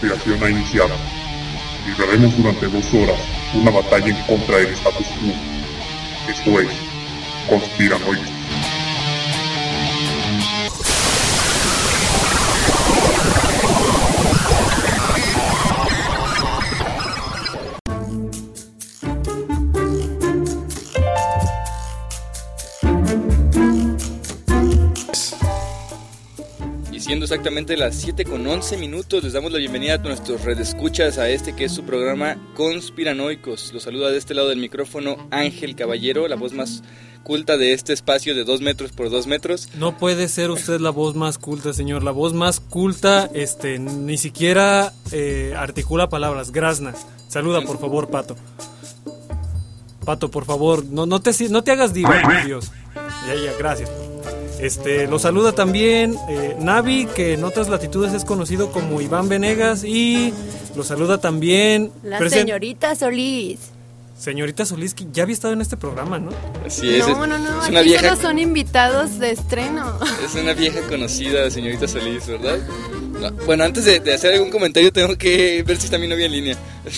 conspiración ha iniciado. Libraremos durante 2 horas una batalla en contra del status quo. Esto es Conspiranoicos. Siendo exactamente las 7:11, les damos la bienvenida a nuestros redescuchas a este que es su programa Conspiranoicos. Los saluda de este lado del micrófono Ángel Caballero, la voz más culta de este espacio de 2 metros por 2 metros. No puede ser usted la voz más culta, señor. La voz más culta, ni siquiera articula palabras. Grazna. Saluda, por favor, Pato. Pato, por favor, no te hagas diva, por Dios. Ya, gracias. Lo saluda también Navi, que en otras latitudes es conocido como Iván Venegas, y lo saluda también la señorita Solís. Señorita Solís, que ya había estado en este programa, ¿no? Así es. No, es una vieja... solo son invitados de estreno. Es una vieja conocida, señorita Solís, ¿verdad? No, bueno, antes de hacer algún comentario tengo que ver si está mi novia en línea.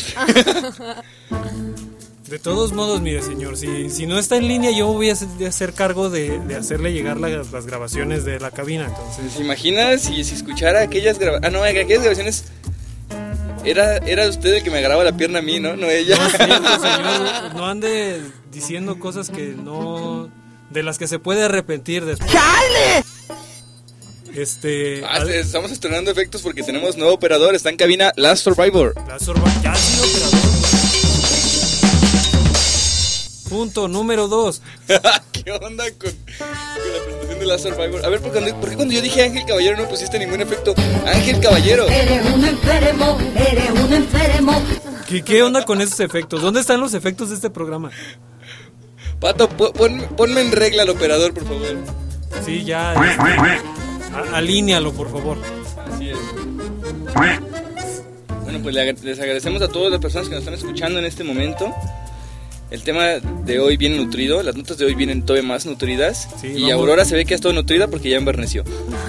De todos modos, mire, señor, si no está en línea, yo voy a hacer cargo de hacerle llegar las grabaciones de la cabina. Entonces, ¿se imagina si escuchara aquellas grabaciones? Ah, no, aquellas grabaciones era usted el que me agarraba la pierna a mí, ¿no? No ella. No, señor, no ande diciendo cosas que no... de las que se puede arrepentir después. ¡Chale! Estamos estrenando efectos porque tenemos nuevo operador, está en cabina Last Survivor. Ya ha sido operador. Punto número 2. ¿Qué onda con la presentación de Last Survivor? A ver, ¿por qué cuando yo dije Ángel Caballero no pusiste ningún efecto? ¡Ángel Caballero! Eres un enfermo. ¿Qué onda con esos efectos? ¿Dónde están los efectos de este programa? Pato, ponme en regla al operador, por favor. Sí, ya. Alínealo, por favor. Así es. Bueno, pues les agradecemos a todas las personas que nos están escuchando en este momento. El tema de hoy viene nutrido, las notas de hoy vienen todavía más nutridas. Sí, y Aurora se ve que ha estado nutrida porque ya enverneció.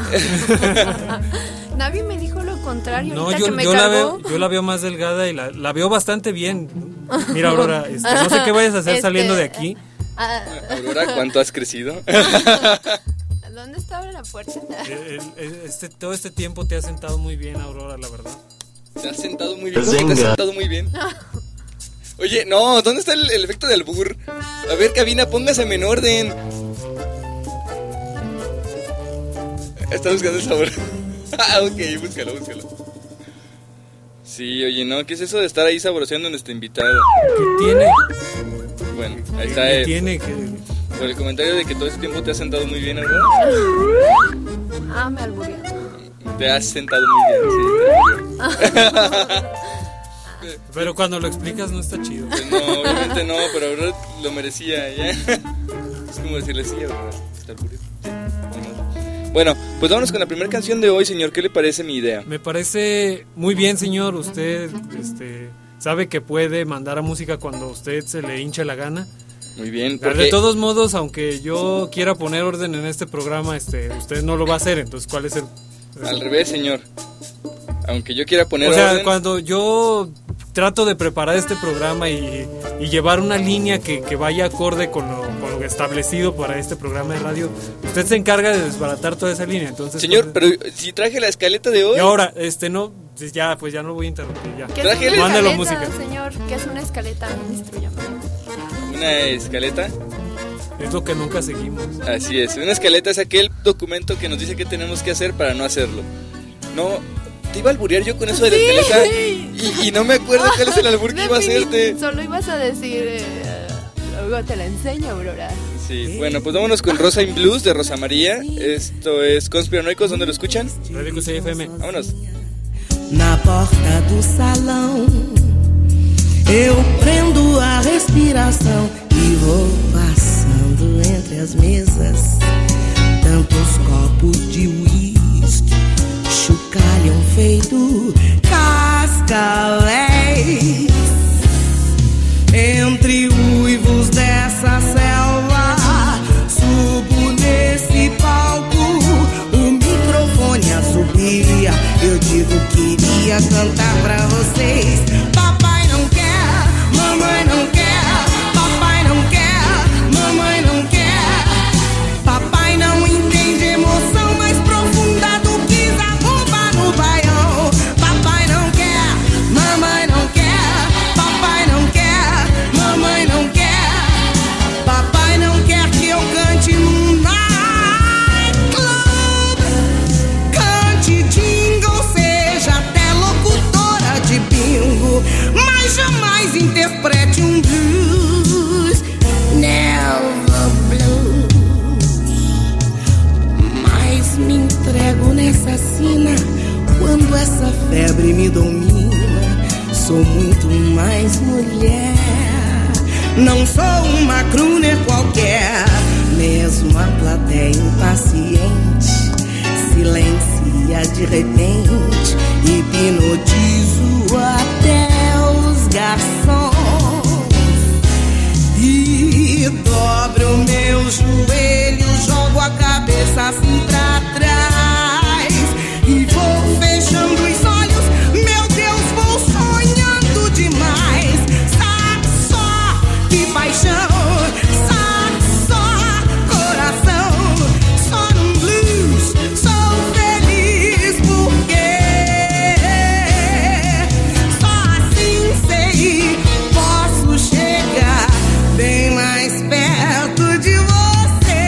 Navi me dijo lo contrario. No, yo la veo más delgada y la veo bastante bien. Mira, Aurora, no sé qué vayas a hacer saliendo de aquí. Aurora, ¿cuánto has crecido? ¿Dónde estaba la puerta? Todo este tiempo te has sentado muy bien, Aurora, la verdad. Te has sentado muy bien. ¿Cómo te has sentado muy bien? Oye, no, ¿dónde está el efecto de albur? A ver, cabina, póngaseme en orden. Está buscando el sabor. Ok, búscalo. Sí, oye, no, ¿qué es eso de estar ahí saboreando a nuestro invitado? ¿Qué tiene? Bueno, ahí está. ¿Qué tiene? Por el comentario de que todo ese tiempo te has sentado muy bien, ¿verdad? Me alburió. Te has sentado muy bien, sí, te alburió. Pero cuando lo explicas no está chido. Pues no, obviamente no, pero Aurora lo merecía, ¿ya? Es como decirle sí, Aurora, está alburió. Sí. Bueno, pues vámonos con la primera canción de hoy, señor. ¿Qué le parece mi idea? Me parece muy bien, señor. Usted sabe que puede mandar a música cuando a usted se le hinche la gana. Muy bien. Porque... de todos modos, aunque yo quiera poner orden en este programa, usted no lo va a hacer. Entonces, ¿cuál es el...? Al revés, señor. Aunque yo quiera poner orden... O sea, cuando yo trato de preparar este programa y llevar una línea que vaya acorde con lo establecido para este programa de radio, usted se encarga de desbaratar toda esa línea. Entonces, señor, pero si traje la escaleta de hoy... Y ahora, no... ya no lo voy a interrumpir, ya. ¿Qué es una escaleta, música, señor? ¿Qué es una escaleta? Instrúyame. ¿Una escaleta? Es lo que nunca seguimos. Así es, una escaleta es aquel documento que nos dice qué tenemos que hacer para no hacerlo. No, te iba a alburear yo con eso de la escaleta y no me acuerdo cuál es el albur que iba a hacerte. Solo ibas a decir, luego te la enseño, Aurora. Sí, bueno, pues vámonos con Rosa in Blues de Rosa María. Esto es Conspiranoicos, ¿dónde lo escuchan? Radio Cusei FM. Vámonos. Na porta do salão, eu prendo a respiração e vou passando entre as mesas. Tantos copos de uísque chocalham feito cascavéis. Entre uivos dessa selva, subo nesse palco, o microfone assobia. Eu digo queria queria cantar pra vocês. Papai não quer, mamãe não quer. Papai não quer, mamãe não quer. Papai não entende emoção mais profunda do que zabumba no baião. Papai não quer, mamãe não quer. Papai não quer, mamãe não quer. Papai não quer que eu cante num nightclub, cante jingle, seja até locutora de bingo, mas jamais interprete um blues, never blues. Mas me entrego nessa sina quando essa febre me domina. Sou muito mais mulher. Não sou uma crooner qualquer. Mesmo a plateia impaciente silencia de repente. Hipnotizo até os garçons e dobro meu joelho, jogo a cabeça assim pra trás e vou fechando os olhos. Meu Deus, vou sonhando demais. Sabe só que paixão, sabe só coração. Só num blues sou feliz porque só assim sei posso chegar bem mais perto de você,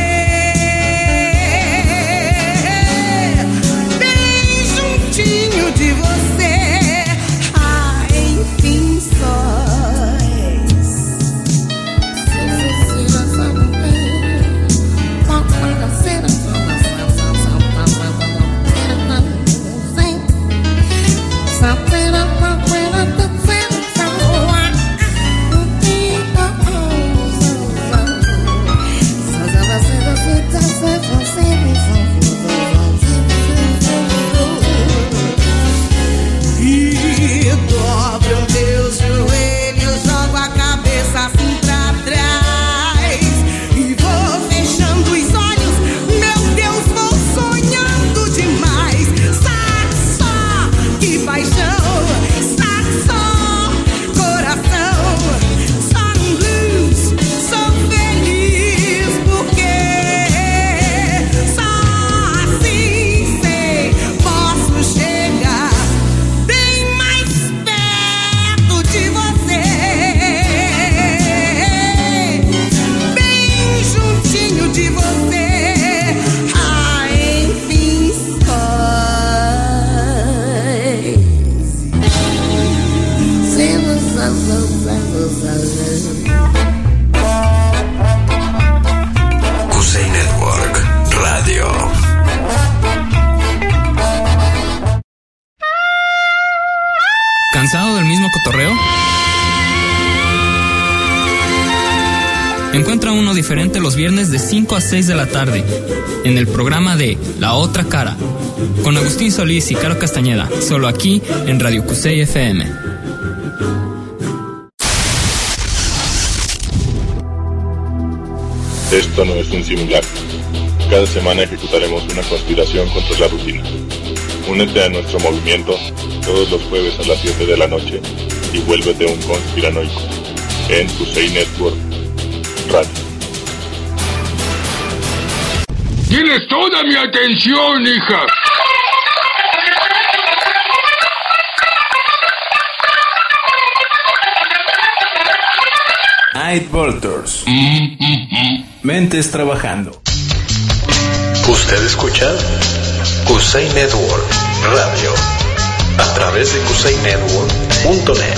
bem juntinho de você. Ah, enfim, sóis. E dobro meus joelhos, jogo a cabeça assim pra trás e vou fechando os olhos. Meu Deus, vou sonhando demais. Sabe só que paixão, sabe só coração. Só num blues sou feliz porque só assim sei posso chegar bem mais perto de você, bem juntinho de você. Ah, enfim, Cusey Network Radio. ¿Cansado del mismo cotorreo? Encuentra uno diferente los viernes de 5 a 6 de la tarde en el programa de La Otra Cara con Agustín Solís y Caro Castañeda, solo aquí en Radio Cusey FM. Esto no es un simulacro. Cada semana ejecutaremos una conspiración contra la rutina. Únete a nuestro movimiento todos los jueves a las 7 de la noche y vuélvete un conspiranoico en Cusey Network Radio. Tienes toda mi atención, hija. Night Vultures. Mentes trabajando. Usted escucha Cusey Network Radio a través de CuseyNetwork.net.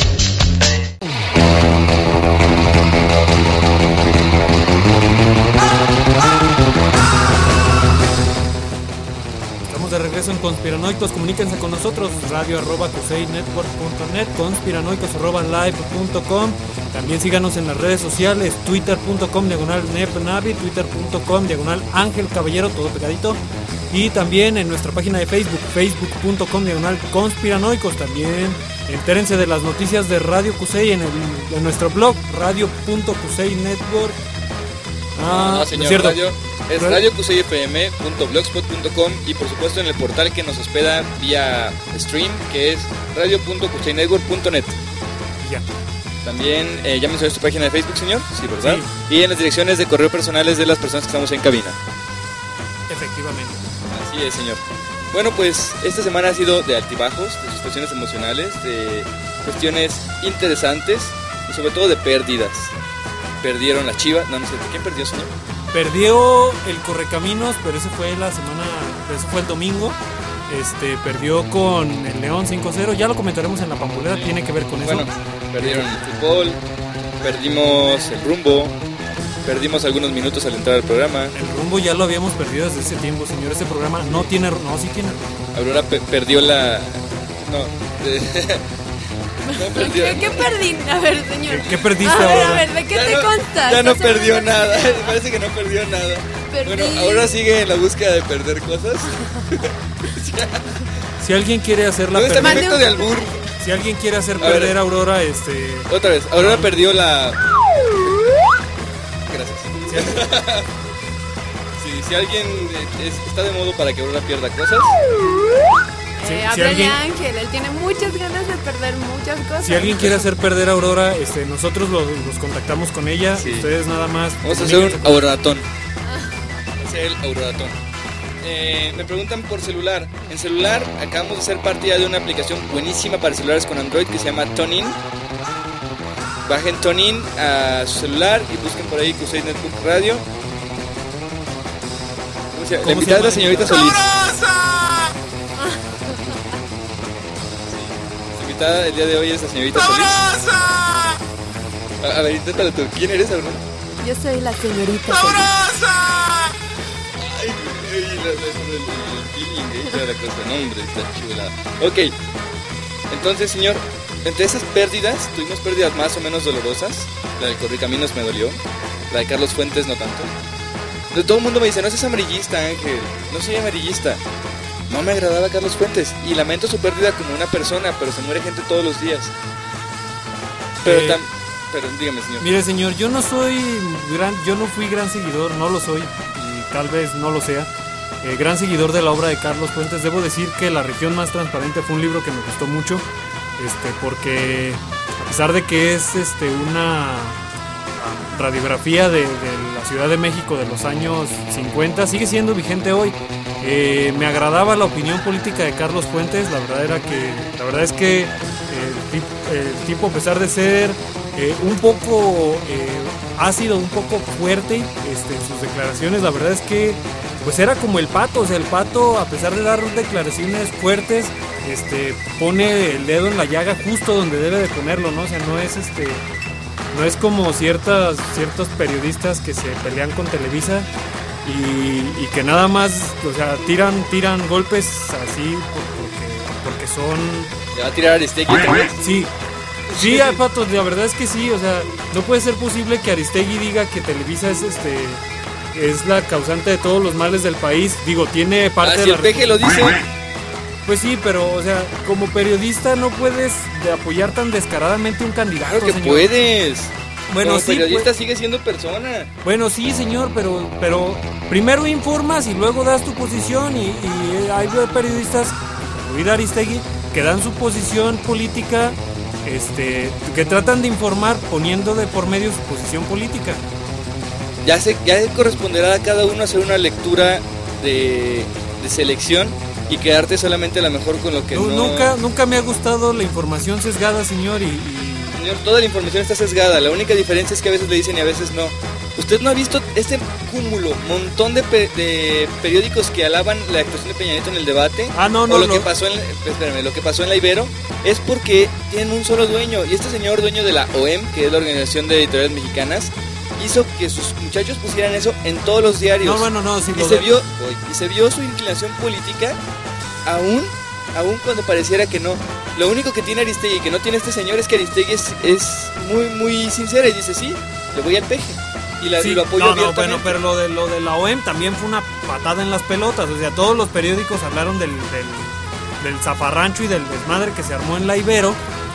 Estamos de regreso en Conspiranoicos. Comuníquense con nosotros, radio@CuseyNetwork.net, conspiranoicos@live.com. También síganos en las redes sociales, twitter.com/nepnavi, twitter.com/Ángel Caballero, todo pegadito. Y también en nuestra página de Facebook, facebook.com/conspiranoicos. También entérense de las noticias de Radio Cusey en nuestro blog, radio.cuseynetwork. señor cierto. Radio. Es radiocuseyfm.blogspot.com y por supuesto en el portal que nos hospeda vía stream, que es radio.cuseynetwork.net. Ya. También ya mencioné tu página de Facebook, señor. Sí, ¿verdad? Sí. Y en las direcciones de correo personales de las personas que estamos en cabina. Efectivamente. Así es, señor. Bueno, pues esta semana ha sido de altibajos, de situaciones emocionales, de cuestiones interesantes y sobre todo de pérdidas. Perdieron la Chivas. No sé, ¿quién perdió, señor? Perdió el Correcaminos, pero eso fue el domingo. Perdió con el León 5-0. Ya lo comentaremos en la pambolera, tiene que ver con eso. Bueno, perdieron el fútbol, perdimos el rumbo, perdimos algunos minutos al entrar al programa. El rumbo ya lo habíamos perdido desde ese tiempo, señor. Este programa no tiene... No, sí tiene. Aurora perdió la... No. ¿Qué perdí? A ver, señor. ¿Qué perdiste ahora? A ver, ¿de qué te constas? Ya no perdió nada. Parece que no perdió nada. Perdí. Bueno, ahora sigue en la búsqueda de perder cosas. Si alguien quiere hacerla perder... efecto de albur. Si alguien quiere hacer perder a Aurora, Otra vez, Aurora perdió la... Gracias. Si alguien está de modo para que Aurora pierda cosas... Háblale a Ángel, él tiene muchas ganas de perder muchas cosas. Si alguien quiere hacer perder a Aurora, nosotros los contactamos con ella. Sí. Ustedes nada más. Vamos a hacer un auroratón. Vamos a hacer el auroratón. Me preguntan por celular. En celular acabamos de ser parte ya de una aplicación buenísima para celulares con Android que se llama TuneIn. Bajen TuneIn a su celular y busquen por ahí Cusey Network Radio. La invitada es la señorita Solís. El día de hoy es la señorita Solís. A ver, inténtalo tú. ¿Quién eres, Aurora? Yo soy la señorita Solís. Ay, el feeling, la cosa. No, hombre, está chula. Ok. Entonces, señor, entre esas pérdidas, tuvimos pérdidas más o menos dolorosas. La del Correcaminos me dolió. La de Carlos Fuentes no tanto. De todo el mundo me dice, no seas amarillista, Ángel. No soy amarillista. No me agradaba Carlos Fuentes y lamento su pérdida como una persona, pero se muere gente todos los días. Pero dígame, señor. Mire, señor, yo no fui gran seguidor, no lo soy y tal vez no lo sea. Gran seguidor de la obra de Carlos Fuentes. Debo decir que La Región Más Transparente fue un libro que me gustó mucho, porque a pesar de que es una radiografía de la Ciudad de México de los años 50, sigue siendo vigente hoy. Me agradaba la opinión política de Carlos Fuentes. La verdad es que el tipo, a pesar de ser un poco ácido, un poco fuerte en sus declaraciones, la verdad es que pues era como el Pato. O sea, el Pato, a pesar de dar declaraciones fuertes, pone el dedo en la llaga justo donde debe de ponerlo, ¿no? O sea, no es como ciertos periodistas que se pelean con Televisa y que nada más, o sea, tiran golpes así porque son... ¿Le va a tirar Aristegui también? Sí, Pato, la verdad es que sí. O sea, no puede ser posible que Aristegui diga que Televisa es la causante de todos los males del país. Digo, tiene parte de si el peje lo dice. Pues sí, pero, o sea, como periodista no puedes apoyar tan descaradamente un candidato. Claro que señor. Puedes. Bueno, como sí, periodista sigue siendo persona. Bueno, sí, señor, pero primero informas y luego das tu posición y hay periodistas, como Aristegui, que dan su posición política, que tratan de informar poniendo de por medio su posición política. Ya corresponderá a cada uno hacer una lectura de selección y quedarte solamente a lo mejor con lo que Nunca me ha gustado la información sesgada, señor, Señor, toda la información está sesgada. La única diferencia es que a veces le dicen y a veces no. ¿Usted no ha visto este montón de periódicos que alaban la actuación de Peña Nieto en el debate? No. Lo que pasó en la Ibero es porque tienen un solo dueño. Y este señor, dueño de la OEM, que es la Organización de Editoriales Mexicanas, hizo que sus muchachos pusieran eso en todos los diarios. Sí, y se vio su inclinación política aún cuando pareciera que no. Lo único que tiene Aristegui que no tiene este señor es que Aristegui es muy muy sincera y dice sí, le voy al peje y lo apoyo abiertamente. Bueno, pero lo de la OEM también fue una patada en las pelotas. O sea, todos los periódicos hablaron del zafarrancho y del desmadre que se armó en la Ibero,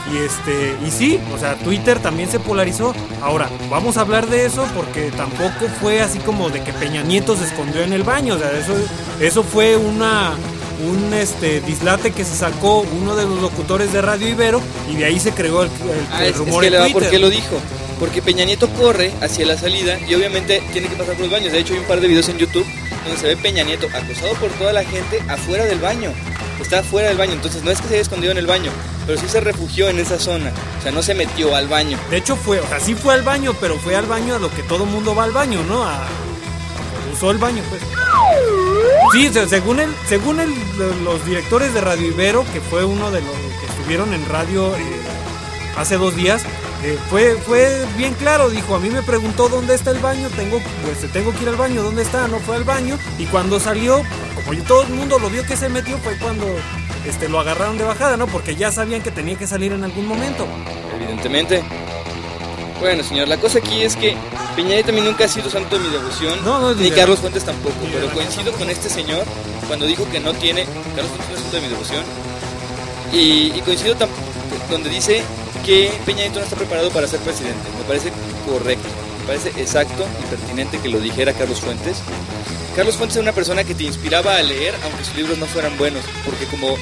Y sí, o sea, Twitter también se polarizó. Ahora, vamos a hablar de eso porque tampoco fue así como de que Peña Nieto se escondió en el baño. O sea, eso fue un dislate que se sacó uno de los locutores de Radio Ibero y de ahí se creó el rumor en Twitter. ¿Por qué lo dijo? Porque Peña Nieto corre hacia la salida y obviamente tiene que pasar por los baños. De hecho, hay un par de videos en YouTube donde se ve Peña Nieto acosado por toda la gente afuera del baño. Está afuera del baño, entonces no es que se haya escondido en el baño, pero sí se refugió en esa zona. O sea, no se metió al baño. De hecho sí fue al baño, pero fue al baño a lo que todo mundo va al baño, ¿no? Usó el baño, pues. Sí, según los directores de Radio Ibero, que fue uno de los que estuvieron en radio hace 2 días, fue bien claro. Dijo, a mí me preguntó dónde está el baño, tengo que ir al baño, ¿dónde está? No fue al baño, y cuando salió, como todo el mundo lo vio que se metió, fue cuando lo agarraron de bajada, ¿no? Porque ya sabían que tenía que salir en algún momento. Evidentemente. Bueno, señor, la cosa aquí es que Peña Nieto a mí nunca ha sido santo de mi devoción, ni Carlos Fuentes tampoco, pero coincido con este señor cuando dijo que Carlos Fuentes no es santo de mi devoción, y coincido donde dice que Peña Nieto no está preparado para ser presidente. Me parece correcto, me parece exacto y pertinente que lo dijera Carlos Fuentes. Carlos Fuentes era una persona que te inspiraba a leer aunque sus libros no fueran buenos, porque como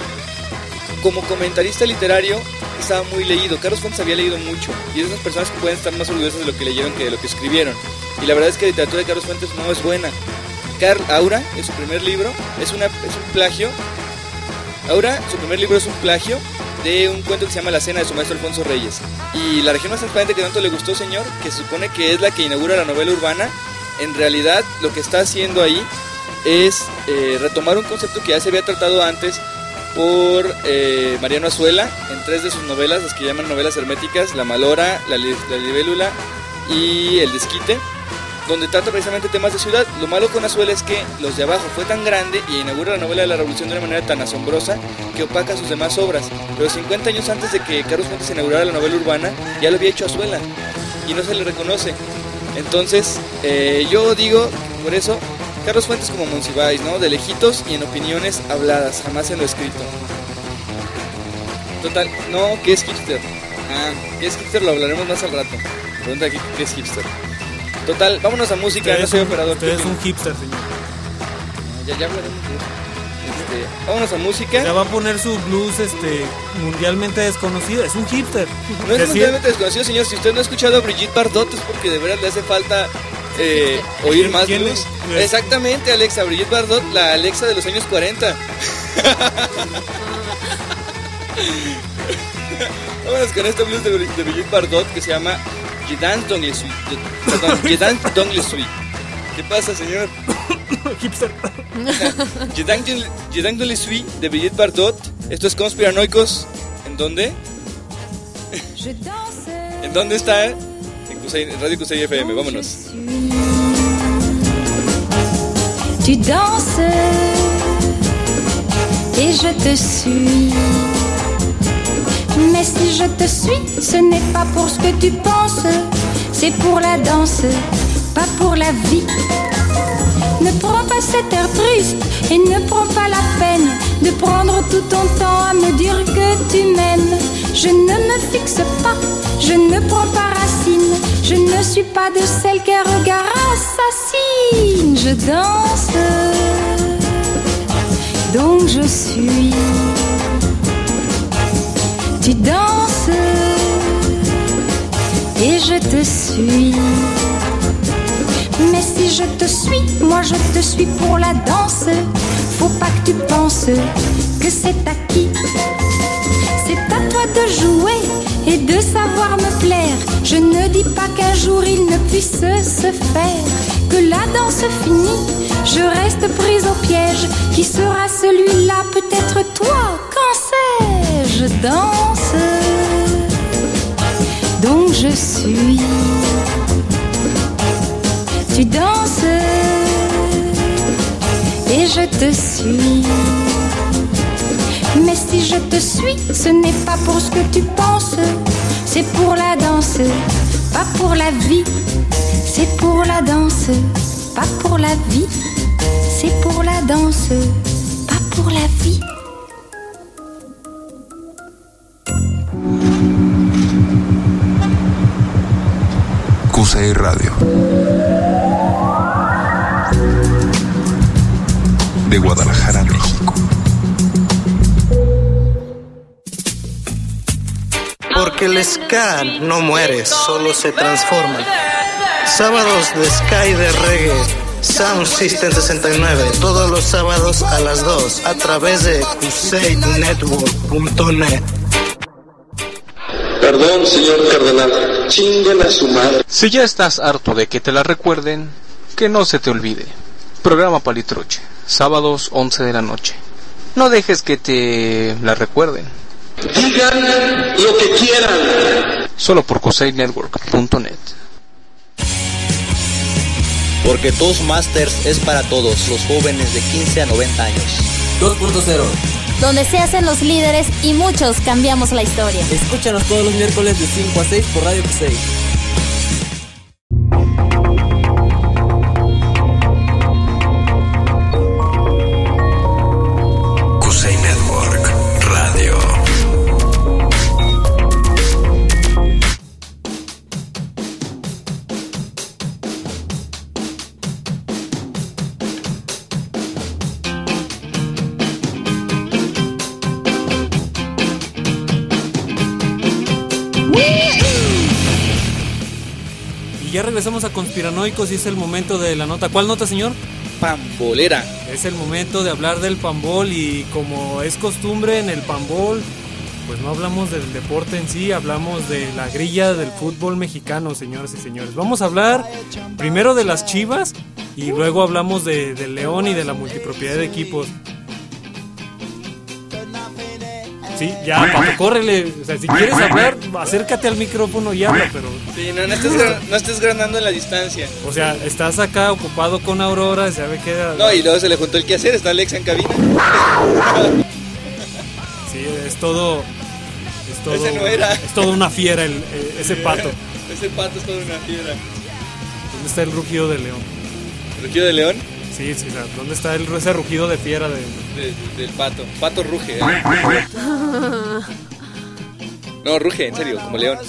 comentarista literario estaba muy leído. Carlos Fuentes había leído mucho y es de esas personas que pueden estar más orgullosas de lo que leyeron que de lo que escribieron. Y la verdad es que la literatura de Carlos Fuentes no es buena. Aura, en su primer libro, es un plagio. Aura, su primer libro es un plagio de un cuento que se llama La Cena de su maestro Alfonso Reyes. Y La región más transparente, que tanto le gustó, señor, que se supone que es la que inaugura la novela urbana, en realidad lo que está haciendo ahí es retomar un concepto que ya se había tratado antes por Mariano Azuela en 3 de sus novelas, las que llaman novelas herméticas: La Malora, La Libélula y El Desquite, donde trata precisamente temas de ciudad. Lo malo con Azuela es que Los de Abajo fue tan grande y inaugura la novela de la Revolución de una manera tan asombrosa que opaca sus demás obras. Pero 50 años antes de que Carlos Fuentes inaugurara la novela urbana, ya lo había hecho Azuela y no se le reconoce. Entonces, yo digo, por eso, Carlos Fuentes como Monsiváis, ¿no? De lejitos y en opiniones habladas, jamás en lo escrito. Total, no, ¿qué es hipster? ¿Qué es hipster? Lo hablaremos más al rato. Pregunta aquí, ¿qué es hipster? Total, vámonos a música, no soy operador. Usted es un hipster, señor. Ya hablaremos de eso. Vámonos a música. Ya va a poner su blues mundialmente desconocido. Es un hipster. No es mundialmente desconocido, señor. Si usted no ha escuchado a Brigitte Bardot es porque de verdad le hace falta oír más blues. Exactamente, Alexa. Brigitte Bardot, la Alexa de los años 40. Vámonos con este blues de Brigitte Bardot que se llama Je danse dans les suites. Perdón, Je danse dans les suites. ¿Qué pasa, señor? Hipster. Je danse dans les suites de Brigitte Bardot. Esto es Conspiranoicos. ¿En dónde? ¿En dónde está? En Radio Cusey FM. Vámonos. Tu danses et je te suis. Mais si je te suis, ce n'est pas pour ce que tu penses, c'est pour la danse, pas pour la vie. Ne prends pas cet air triste et ne prends pas la peine de prendre tout ton temps à me dire que tu m'aimes. Je ne me fixe pas, je ne prends pas racine, je ne suis pas de celle qu'un regard assassine. Je danse, donc je suis. Tu danses et je te suis. Mais si je te suis, moi je te suis pour la danse. Faut pas que tu penses que c'est acquis. C'est à toi de jouer et de savoir me plaire. Je ne dis pas qu'un jour il ne puisse se faire. Que la danse finie, je reste prise au piège. Qui sera celui-là? Peut-être toi, quand sais-je? Je danse, donc je suis. Tu danses et je te suis. Mais si je te suis, ce n'est pas pour ce que tu penses, c'est pour la danse, pas pour la vie. C'est pour la danse, pas pour la vie. C'est pour la danse, pas pour la vie. Cusey Radio. De Guadalajara, México. Porque el ska no muere, solo se transforma. Sábados de ska y de reggae, Sound System 69, todos los sábados a las 2, a través de CuseyNetwork.net. Perdón, señor cardenal, chinguen a su madre. Si ya estás harto de que te la recuerden, que no se te olvide. Programa Palitruche, sábados 11 de la noche. No dejes que te la recuerden. Digan lo que quieran. Solo por CuseyNetwork.net. Porque Toastmasters es para todos los jóvenes de 15 a 90 años. 2.0, donde se hacen los líderes y muchos cambiamos la historia. Escúchanos todos los miércoles de 5 a 6 por Radio Cusey. Cusey Network Radio. Ya regresamos a Conspiranoicos y es el momento de la nota. ¿Cuál nota, señor? Pambolera. Es el momento de hablar del pambol y como es costumbre en el pambol, pues no hablamos del deporte en sí, hablamos de la grilla del fútbol mexicano, señoras y señores. Vamos a hablar primero de las Chivas y luego hablamos del León y de la multipropiedad de equipos. Sí, ya, Pato, córrele. O sea, si quieres hablar, acércate al micrófono y habla, pero... Sí, no estés grandando en la distancia. O sea, estás acá ocupado con Aurora, ya ve que... No, y luego se le juntó el quehacer, está Alexa en cabina. Sí, es todo... Ese no era. Es todo una fiera ese pato. Ese pato es toda una fiera. ¿Dónde está el rugido de león? ¿Rugido de león? Sí, o sea, ¿dónde está ese rugido de fiera del pato? Pato ruge, No, ruge, en serio, como león.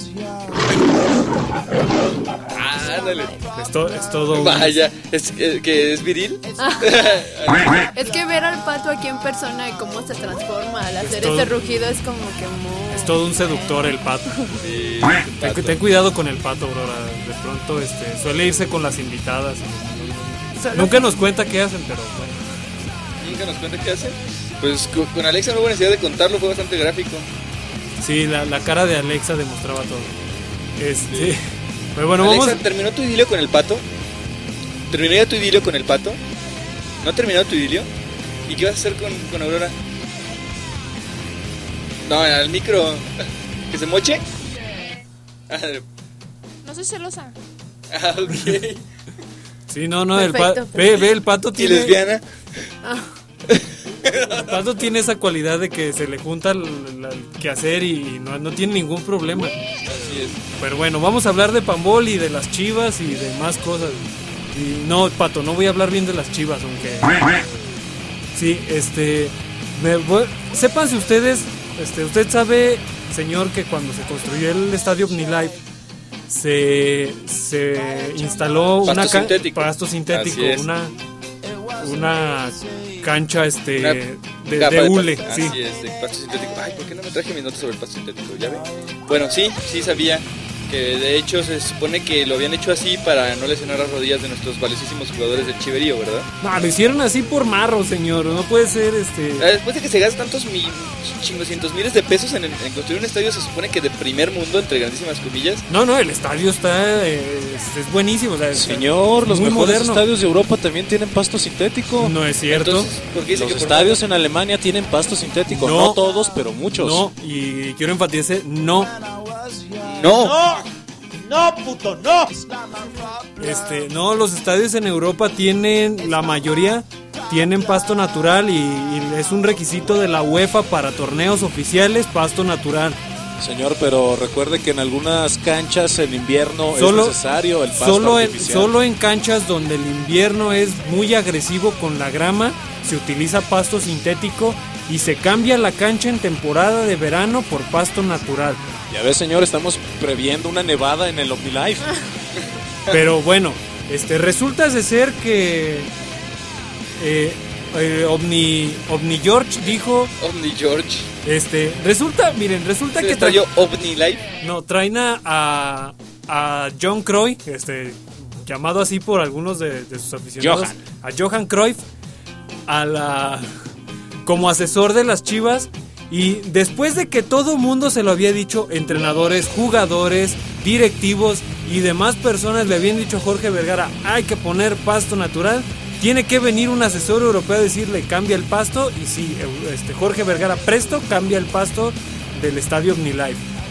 Ándale. Es todo. Vaya, ¿que es viril? Es que ver al pato aquí en persona y cómo se transforma al hacer ese rugido es como que muy... Es todo un seductor el pato. Sí, ten cuidado con el pato, Aurora. De pronto suele irse con las invitadas. Nunca nos cuenta qué hacen, pero bueno. ¿Nunca nos cuenta qué hacen? Pues con Alexa no hubo necesidad de contarlo, fue bastante gráfico. Sí, la cara de Alexa demostraba todo. Sí. Pero bueno, Alexa, vamos... ¿terminó tu idilio con el pato? ¿Terminó ya tu idilio con el pato? ¿No ha terminado tu idilio? ¿Y qué vas a hacer con Aurora? No, al micro. ¿Que se moche? No soy celosa. Ok. Sí, no, ve, el pato tiene... ¿Y lesbiana? El pato tiene esa cualidad de que se le junta el quehacer y no tiene ningún problema. Así es. Pero bueno, vamos a hablar de pambol y de las Chivas y de más cosas. Y no, Pato, no voy a hablar bien de las Chivas, aunque... Sí, sépanse ustedes, usted sabe, señor, que cuando se construyó el estadio OmniLife se instaló pasto sintético, una cancha de hule. Así es, de pasto sintético. Ay, ¿por qué no me traje mis notas sobre el pasto sintético? ¿Ya ve? Bueno, sí sabía que de hecho se supone que lo habían hecho así para no lesionar las rodillas de nuestros valiosísimos jugadores del Chiverío, ¿verdad? No, lo hicieron así por marro, señor, no puede ser Después de que se gastan tantos cientos miles de pesos en construir un estadio, se supone que de primer mundo, entre grandísimas comillas. No, el estadio es buenísimo, o sea, señor, los mejores estadios de Europa también tienen pasto sintético. No es cierto. Entonces, ¿por qué dice los que estadios en Alemania tienen pasto sintético? No todos, pero muchos. No, y quiero enfatizar, no, puto, no. No, los estadios en Europa tienen, la mayoría tienen pasto natural y es un requisito de la UEFA para torneos oficiales, pasto natural. Señor, pero recuerde que en algunas canchas en invierno es necesario el pasto artificial. Solo en canchas donde el invierno es muy agresivo con la grama se utiliza pasto sintético y se cambia la cancha en temporada de verano por pasto natural. Ya ves, señor, estamos previendo una nevada en el OmniLife. Pero bueno, resulta de ser que Omni George dijo. Omni George. Resulta que trae Omni Life. No, traen a John Croy, llamado así por algunos de sus aficionados, a Johan Cruyff, como asesor de las Chivas. Y después de que todo mundo se lo había dicho, entrenadores, jugadores, directivos y demás personas le habían dicho a Jorge Vergara, hay que poner pasto natural, tiene que venir un asesor europeo a decirle cambia el pasto. Y sí, Jorge Vergara presto cambia el pasto del estadio OmniLife.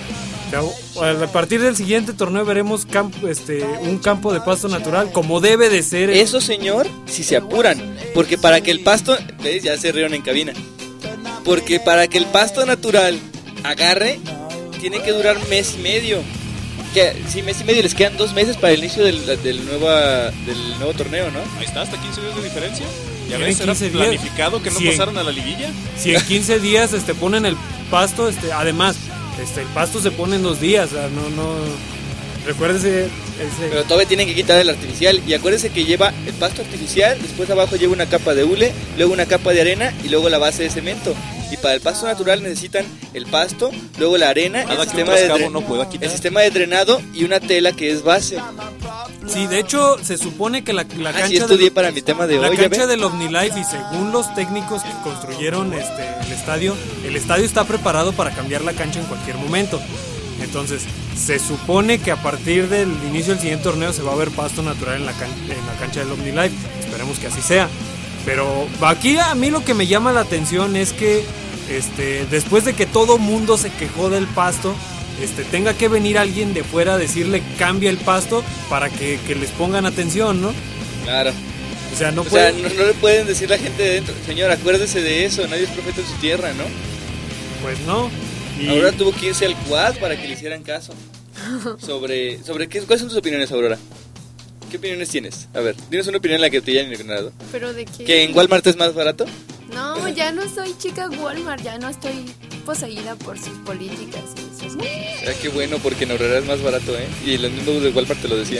A partir del siguiente torneo veremos un campo de pasto natural como debe de ser. Eso, señor, si se apuran, porque para que el pasto, ¿ves? Ya se rieron en cabina. Porque para que el pasto natural agarre, tiene que durar mes y medio. Mes y medio, les quedan 2 meses para el inicio del nuevo torneo, ¿no? Ahí está, hasta 15 días de diferencia. Ya ves, era planificado que no pasaran a la liguilla. Si en 15 días ponen el pasto, además, el pasto se pone en 2 días, o sea, no. Recuérdese Pero todavía tienen que quitar el artificial. Y acuérdense que lleva el pasto artificial, después abajo lleva una capa de hule, luego una capa de arena y luego la base de cemento. Y para el pasto natural necesitan el pasto, luego la arena, el sistema de drenado y una tela que es base. Sí, de hecho se supone que la cancha sí estudié para mi tema de hoy. La cancha del OmniLife, y según los técnicos que construyeron el estadio está preparado para cambiar la cancha en cualquier momento. Entonces, se supone que a partir del inicio del siguiente torneo se va a ver pasto natural en la cancha del OmniLife. Esperemos que así sea. Pero aquí a mí lo que me llama la atención es que después de que todo mundo se quejó del pasto, tenga que venir alguien de fuera a decirle cambia el pasto para que les pongan atención, ¿no? Claro. O sea, no le pueden decir a la gente de dentro, señor, acuérdese de eso, nadie es profeta en su tierra, ¿no? Pues no. Aurora tuvo que irse al quad para que le hicieran caso. ¿Cuáles son tus opiniones, Aurora? ¿Qué opiniones tienes? A ver, ¿tienes una opinión en la que te hayan ignorado? ¿Pero de qué? ¿Que en Walmart es más barato? No, ya no soy chica Walmart, ya no estoy poseída por sus políticas y sus cosas. Qué bueno, porque en Aurora es más barato, ¿eh? Y los mismos de Walmart te lo decían.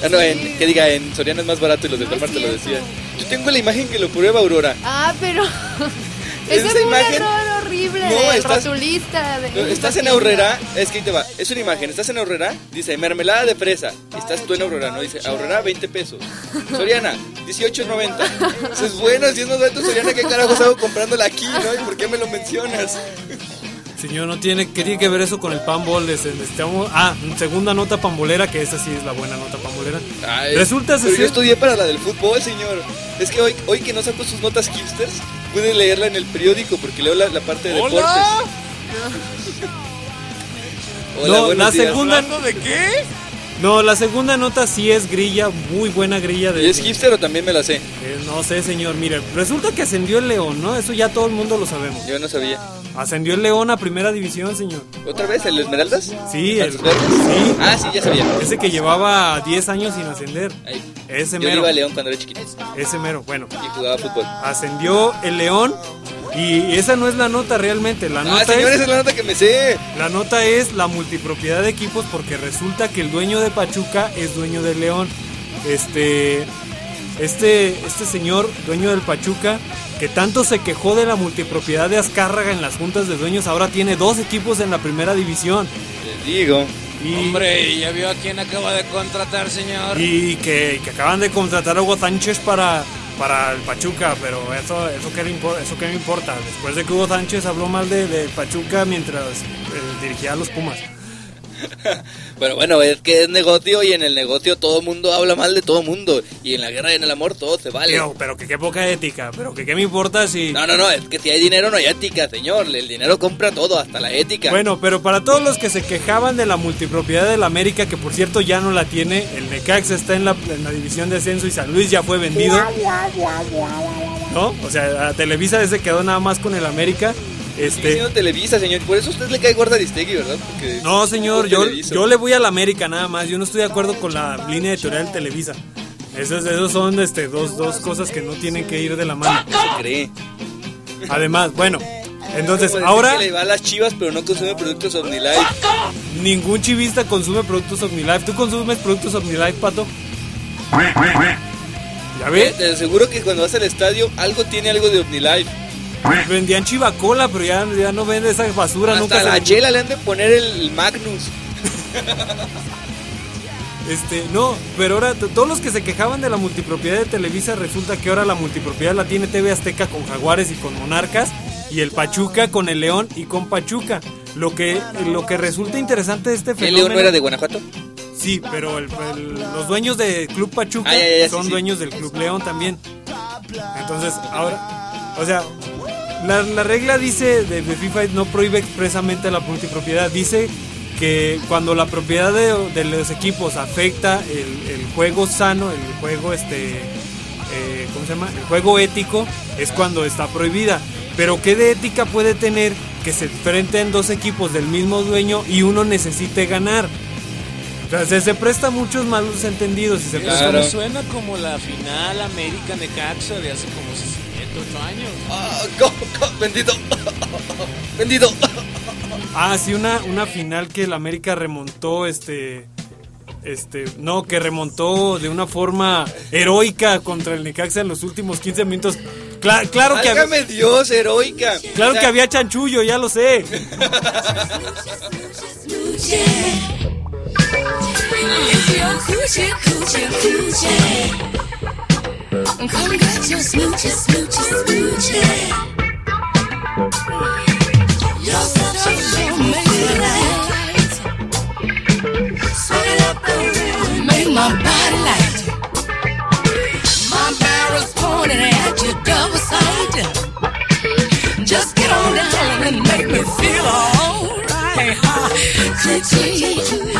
En Soriana es más barato y los de Walmart te lo decían. Yo tengo la imagen que lo prueba, Aurora. Pero... ese es un error horrible del rotulista. Estás en Aurrera, es que ahí te va, es una imagen, estás en Aurrera, dice mermelada de fresa, estás tú en Aurrera, ¿no? Dice Aurrera 20 pesos, Soriana 18.90. Dices, bueno, si es más barato Soriana, ¿qué carajos hago comprándola aquí, no? ¿Y por qué me lo mencionas? Señor, ¿qué tiene que ver eso con el panbol? Segunda nota pambolera, que esa sí es la buena nota pambolera. Resulta ser... Yo estudié para la del fútbol, señor. Es que hoy que no saco sus notas hipsters, pude leerla en el periódico porque leo la parte de deportes. Hola, la segunda... ¿Hablando de qué? No, la segunda nota sí es grilla, muy buena grilla. ¿Y es hipster o también me la sé? No sé, señor, mire, resulta que ascendió el León, ¿no? Eso ya todo el mundo lo sabemos. Yo no sabía. Ascendió el León a primera división, señor. ¿Otra vez? ¿El Esmeraldas? Sí, sí. Sí, ya sabía. Ese que llevaba 10 años sin ascender. Ese mero. Yo iba a León cuando era chiquito. Ese mero, bueno. Y jugaba fútbol. Ascendió el León. Y esa no es la nota realmente. Señor, esa es la nota que me sé. La nota es la multipropiedad de equipos, porque resulta que el dueño de Pachuca es dueño del León. Este señor, dueño del Pachuca, que tanto se quejó de la multipropiedad de Azcárraga en las juntas de dueños, ahora tiene 2 equipos en la primera división. Les digo. Hombre, ¿ya vio a quién acaba de contratar, señor? Y que acaban de contratar a Hugo Sánchez para el Pachuca, pero eso qué me importa, después de que Hugo Sánchez habló mal de Pachuca mientras dirigía a los Pumas. Pero bueno, es que es negocio y en el negocio todo mundo habla mal de todo mundo. Y en la guerra y en el amor todo se vale. Pero que qué poca ética, pero que qué me importa si... No, es que si hay dinero no hay ética, señor. El dinero compra todo, hasta la ética. Bueno, pero para todos los que se quejaban de la multipropiedad del América, que por cierto ya no la tiene, el Necaxa está en la división de ascenso y San Luis ya fue vendido, ¿no? O sea, a Televisa se quedó nada más con el América. Sigue Televisa, señor. Por eso a usted le cae gorda Aristegui, ¿verdad? Porque no, señor, yo le voy a la América nada más. Yo no estoy de acuerdo con la línea editorial de Televisa. Esos son dos cosas que no tienen que ir de la mano. ¿Qué se cree? Además, bueno, Entonces, como ahora... que le va a las Chivas, pero no consume productos OmniLife. Ningún chivista consume productos OmniLife. ¿Tú consumes productos OmniLife, Pato? ¿Ya ves? Te aseguro que cuando vas al estadio, algo tiene algo de OmniLife. Vendían Chivacola, pero ya no vende esa basura. Hasta nunca la chela le han de poner el Magnus. No, pero ahora todos los que se quejaban de la multipropiedad de Televisa, resulta que ahora la multipropiedad la tiene TV Azteca con Jaguares y con Monarcas, y el Pachuca con el León y con Pachuca. Lo que resulta interesante de este fenómeno... ¿El León no era de Guanajuato? Sí, pero los dueños del Club Pachuca son dueños del Club León también. Entonces, ahora, o sea, la regla dice de FIFA no prohíbe expresamente la multipropiedad, dice que cuando la propiedad de los equipos afecta el juego sano, el juego ¿cómo se llama? El juego ético, es cuando está prohibida. Pero ¿qué de ética puede tener que se enfrenten dos equipos del mismo dueño y uno necesite ganar? O sea, se presta muchos malos entendidos. Y Eso me suena como la final América-Necaxa de hace como 7, 8 años. Bendito. Bendito. Ah, sí, una final que el América remontó, que remontó de una forma heroica contra el Necaxa en los últimos 15 minutos. Claro que había... Dios, heroica. Claro que había chanchullo, ya lo sé. Make my body light. My barrel's pointed at you double side. Just get on down and make me feel alright. Coochie,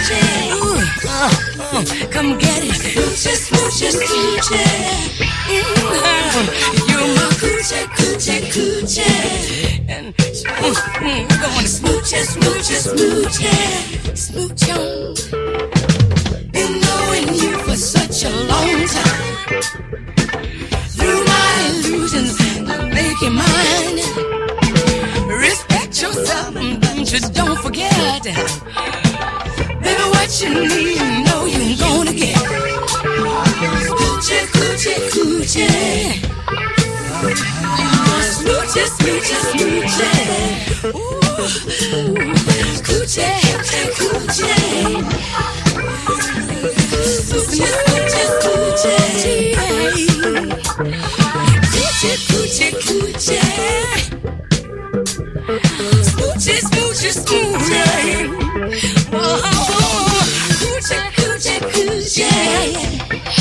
come get it. Coochie, coochie, coochie. You're my coochie, coochie, coochie. And we're going to smooch it, smooch it, smooch it. Smooch on. Been knowing you for such a long time. Through my illusions, I make you mine. Respect yourself, don't forget. Baby, what you need, you know you're gonna get. Coochie, coochie, coochie. Smoochie, smoochie, smoochie. Ooh, coochie, coochie. Smoochie, smoochie, smoochie. Coochie, coochie, coochie. Smoochie, smoochie, smoochie. Oh, coochie, coochie, coochie.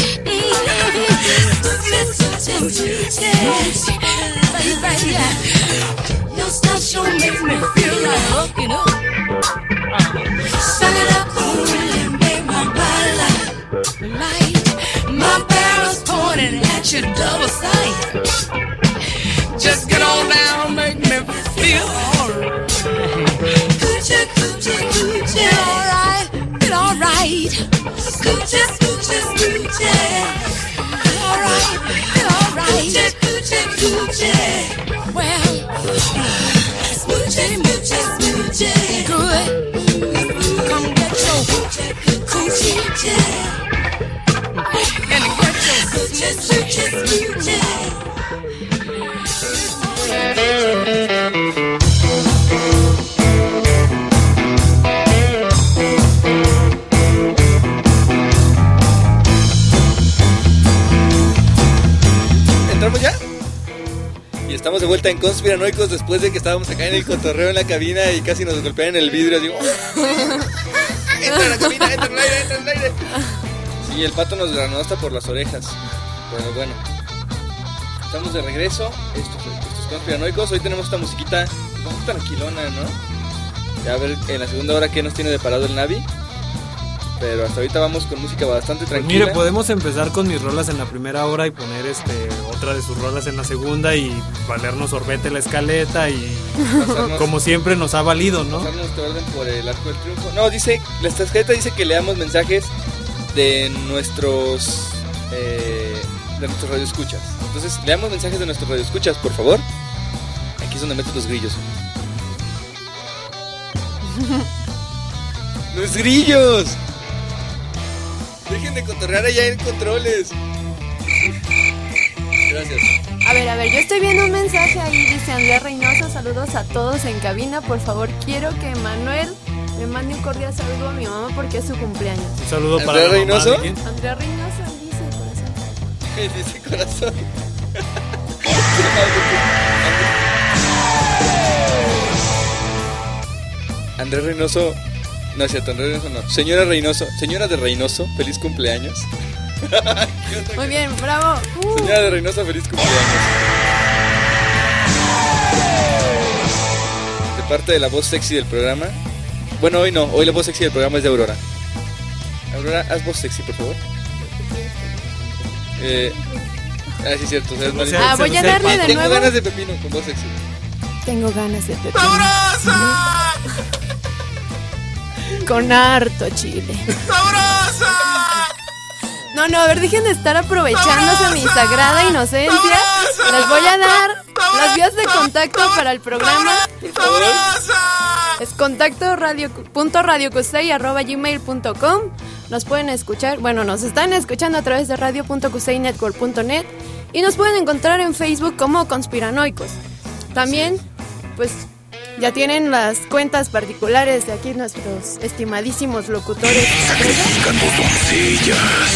Baby, your stuff make me feel like hooking up. Suck it up and make my body light. My barrel's pointed at your double sight. Just get on down, make me feel alright. Coochie, coochie, coochie. Get alright. Coochie, scoochie, scoochie. Alright, alright. Coochie, coochie. Well, smoochie, smoochie, smoochie. Good. Come get your coochie, and get your coochie, smoochie, smoochie. ¿Entramos ya? Y estamos de vuelta en Conspiranoicos después de que estábamos acá en el cotorreo en la cabina y casi nos golpean el vidrio. Digo, entra en la cabina, entra en el aire, entra en el aire. Sí, el Pato nos granó hasta por las orejas. Pero bueno, estamos de regreso. Estos Conspiranoicos. Hoy tenemos esta musiquita bastante tranquilona, ¿no? Ya a ver en la segunda hora qué nos tiene deparado el Navi. Pero hasta ahorita vamos con música bastante tranquila. Mire, podemos empezar con mis rolas en la primera hora y poner otra de sus rolas en la segunda y valernos sorbete la escaleta y como siempre nos ha valido, ¿no? Pasarnos este orden por el arco del triunfo. No, dice, la escaleta dice que leamos mensajes de nuestros radioescuchas. Entonces, leamos mensajes de nuestros radioescuchas, por favor. Aquí es donde metes los grillos. ¡Los grillos! Dejen de cotorrear allá en controles. Gracias. A ver, yo estoy viendo un mensaje ahí, dice Andrea Reynoso, saludos a todos en cabina, por favor, quiero que Manuel me mande un cordial saludo a mi mamá porque es su cumpleaños. Un saludo para ¿Andrea Reynoso? Andrea Reynoso, dice corazón. Dice corazón. Andrea Reynoso. No es cierto, Andrea Reynoso no. Señora Reynoso, señora de Reynoso, feliz cumpleaños. Muy bien, bravo. Señora de Reynoso, feliz cumpleaños. De parte de la voz sexy del programa. Bueno, hoy no, hoy la voz sexy del programa es de Aurora. Aurora, haz voz sexy, por favor. Sí, es cierto. Voy a darle de nuevo. Tengo ganas de pepino con voz sexy. Tengo ganas de pepino. ¡Sabrosa! Con harto chile. ¡Sabrosa! No, a ver, dejen de estar aprovechándose de mi sagrada inocencia. ¡Sabrosa! Les voy a dar las vías de contacto para el programa. ¡Sabrosa! Es contacto.radiocusei@gmail.com. Nos pueden escuchar, bueno, nos están escuchando a través de radio.cuseynetwork.net y nos pueden encontrar en Facebook como Conspiranoicos. También, pues, ya tienen las cuentas particulares de aquí nuestros estimadísimos locutores. Sacrifica tus doncellas,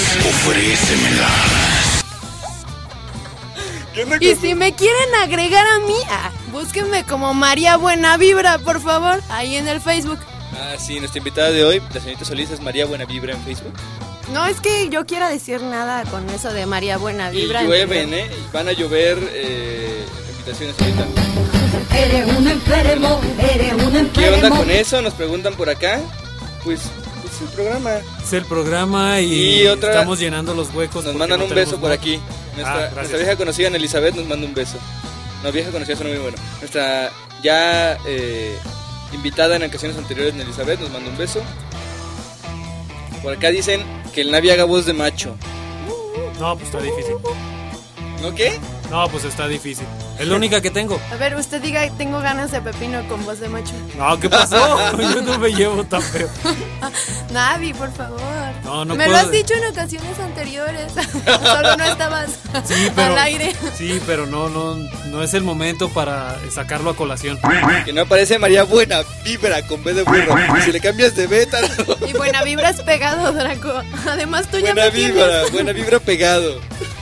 ofrécemelas. Y si me quieren agregar a mí, búsquenme como María Buena Vibra, por favor, ahí en el Facebook. Sí, nuestra invitada de hoy, la señorita Solís, es María Buena Vibra en Facebook. No es que yo quiera decir nada con eso de María Buena Vibra. Y llueven, van a llover invitaciones ahorita. Eres un enfermo, ¿Qué onda con eso? Nos preguntan por acá. Pues es el programa. Es el programa y estamos llenando los huecos. Nos mandan un beso por aquí. Nuestra vieja conocida, en Elizabeth, nos manda un beso. No, vieja conocida suena muy bueno. Nuestra ya invitada en ocasiones anteriores, en Elizabeth, nos manda un beso. Por acá dicen que el Navi haga voz de macho. No, pues está difícil. ¿No qué? No, pues está difícil. Es la única que tengo. A ver, usted diga, tengo ganas de pepino con voz de macho. No, ¿qué pasó? Yo no me llevo tan feo. Navi, por favor. No me lo has dicho en ocasiones anteriores. Solo no estabas al aire. Sí, pero no es el momento para sacarlo a colación. Que no aparece María Buena Vibra con B de burro. Si le cambias de beta. Y Buena Vibra es pegado, Draco. Además tú ya me tienes. Buena Vibra pegado.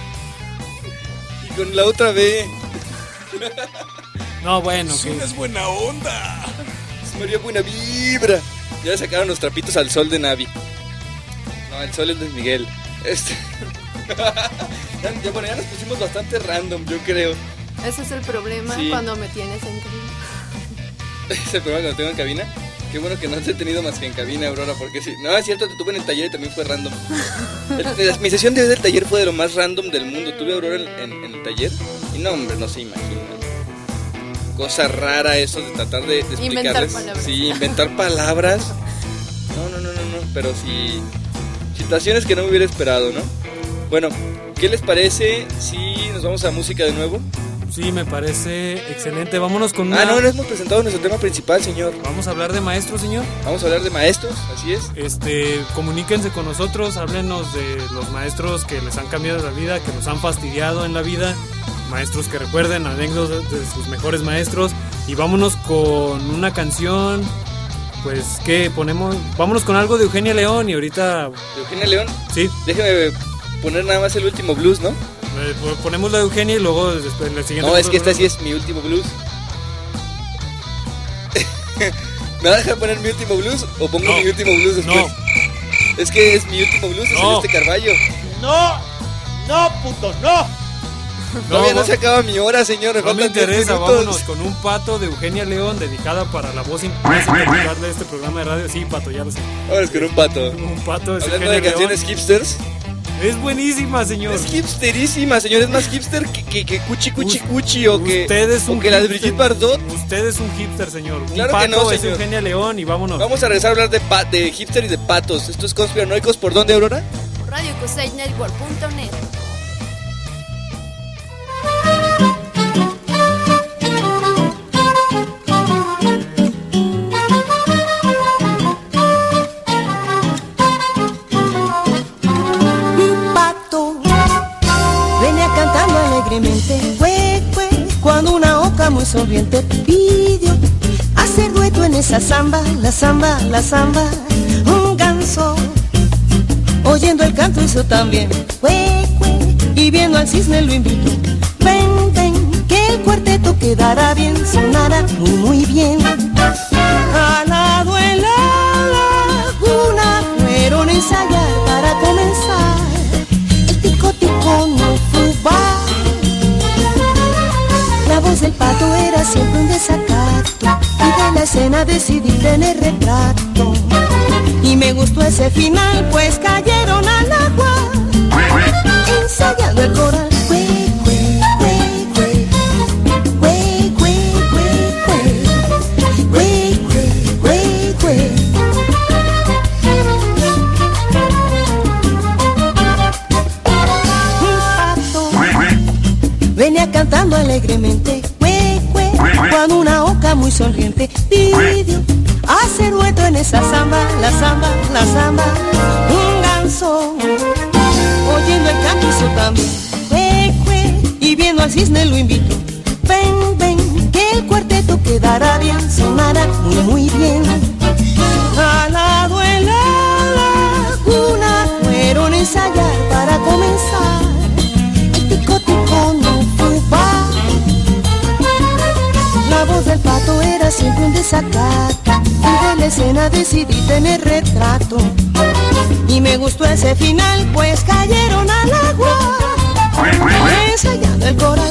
Y con la otra B. No, bueno, que es buena onda. Es María Buena Vibra. Ya sacaron los trapitos al sol de Navi. No, el sol es de Miguel. Ya nos pusimos bastante random, yo creo. Ese es el problema cuando me tienes en cabina. ¿Es el problema cuando tengo en cabina? Qué bueno que no te he tenido más que en cabina, Aurora, porque sí. No, es cierto, te tuve en el taller y también fue random. Mi sesión de hoy del taller fue de lo más random del mundo. Tuve a Aurora en el taller y no, hombre, no se imaginan. Cosa rara eso de tratar de explicarles. Inventar palabras. Sí, inventar palabras. No, pero sí. Situaciones que no me hubiera esperado, ¿no? Bueno, ¿qué les parece si nos vamos a música de nuevo? Sí, me parece excelente. Vámonos con no hemos presentado nuestro tema principal, señor. Vamos a hablar de maestros, señor. Vamos a hablar de maestros, así es. Comuníquense con nosotros, háblenos de los maestros que les han cambiado la vida, que nos han fastidiado en la vida, maestros que recuerden anécdotas de sus mejores maestros. Y vámonos con una canción, pues, ¿qué ponemos? Vámonos con algo de Eugenia León y ahorita... ¿De Eugenia León? Sí. Déjeme poner nada más el último blues, ¿no? Ponemos la de Eugenia y luego después en el siguiente. No, es que esta sí es mi último blues. ¿Me va a dejar poner mi último blues o pongo mi último blues después? No. Es que es mi último blues, es Celeste Carballo. No, puto, no. Todavía no se acaba mi hora, señor. No me interesa, vámonos con un Pato de Eugenia León, dedicada para la voz impresionante de este programa de radio. Sí, Pato, ya lo sé. Vámonos con un Pato. Un Pato de Hablando de canciones León. Hipsters. Es buenísima, señor. Es hipsterísima, señor. Es más hipster que Cuchi o que la de Brigitte Bardot. Usted es un hipster, señor. Claro un que no, es señor. Eugenia León y vámonos. Vamos a regresar a hablar de hipster y de patos. Esto es Conspiranoicos. ¿Por dónde, Aurora? RadioCuseiNetwork.net. sonriente pidió hacer dueto en esa samba, la samba, la samba. Un ganso oyendo el canto hizo también cue, cue, y viendo al cisne lo invitó. Ven, ven, que el cuarteto quedará bien, sonará muy, muy bien. Al lado en la laguna fueron a ensayar para comenzar el tico-tico no fubá. La voz del pato era siempre un desacato, y de la escena decidí tener retrato. Y me gustó ese final, pues cayeron al agua ensayando el coral. Venía cantando alegremente, cue, cue, cuando una oca muy sonriente pidió hacer dueto en esa samba, la samba, la samba. Un ganso oyendo el canto hizo también cue, cue, y viendo al cisne lo invitó. Ven, ven, que el cuarteto quedará bien, sonará muy, muy bien. Al lado en la laguna fueron a ensayar para comenzar el tico-tico no fubá. La voz del pato era siempre un desacato, y de la escena decidí tener retrato. Y me gustó ese final, pues cayeron al agua ensayando el coral.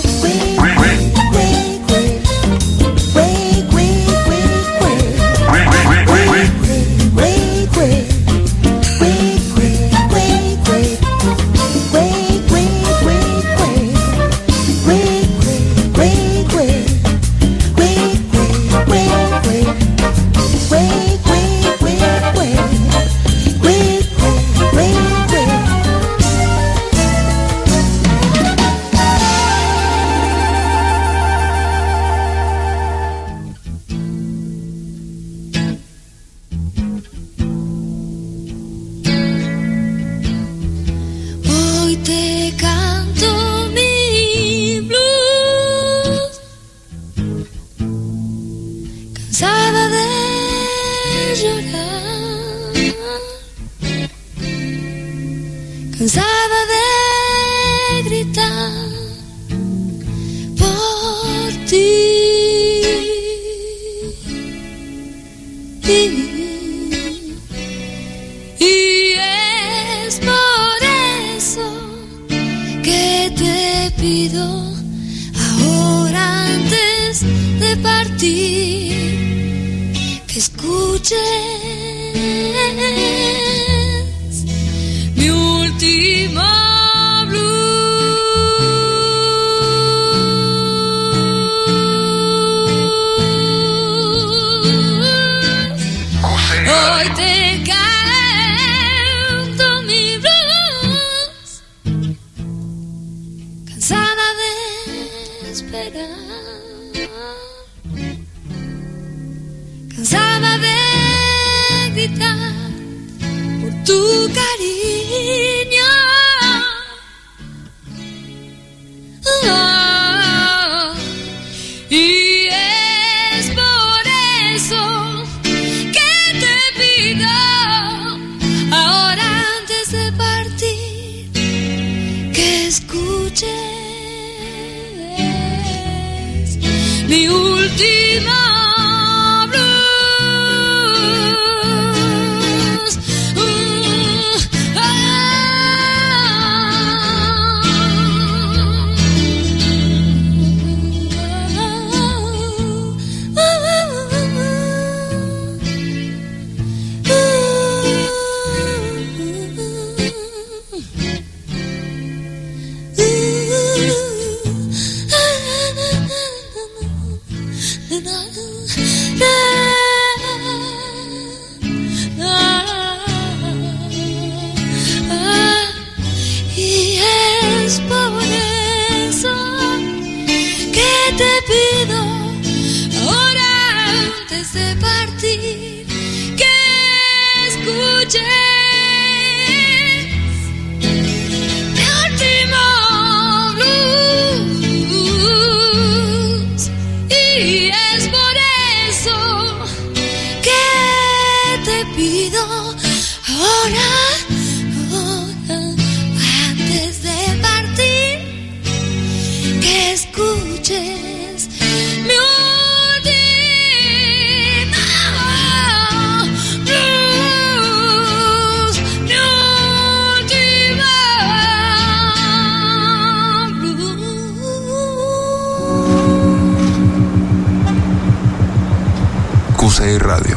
QCI Radio.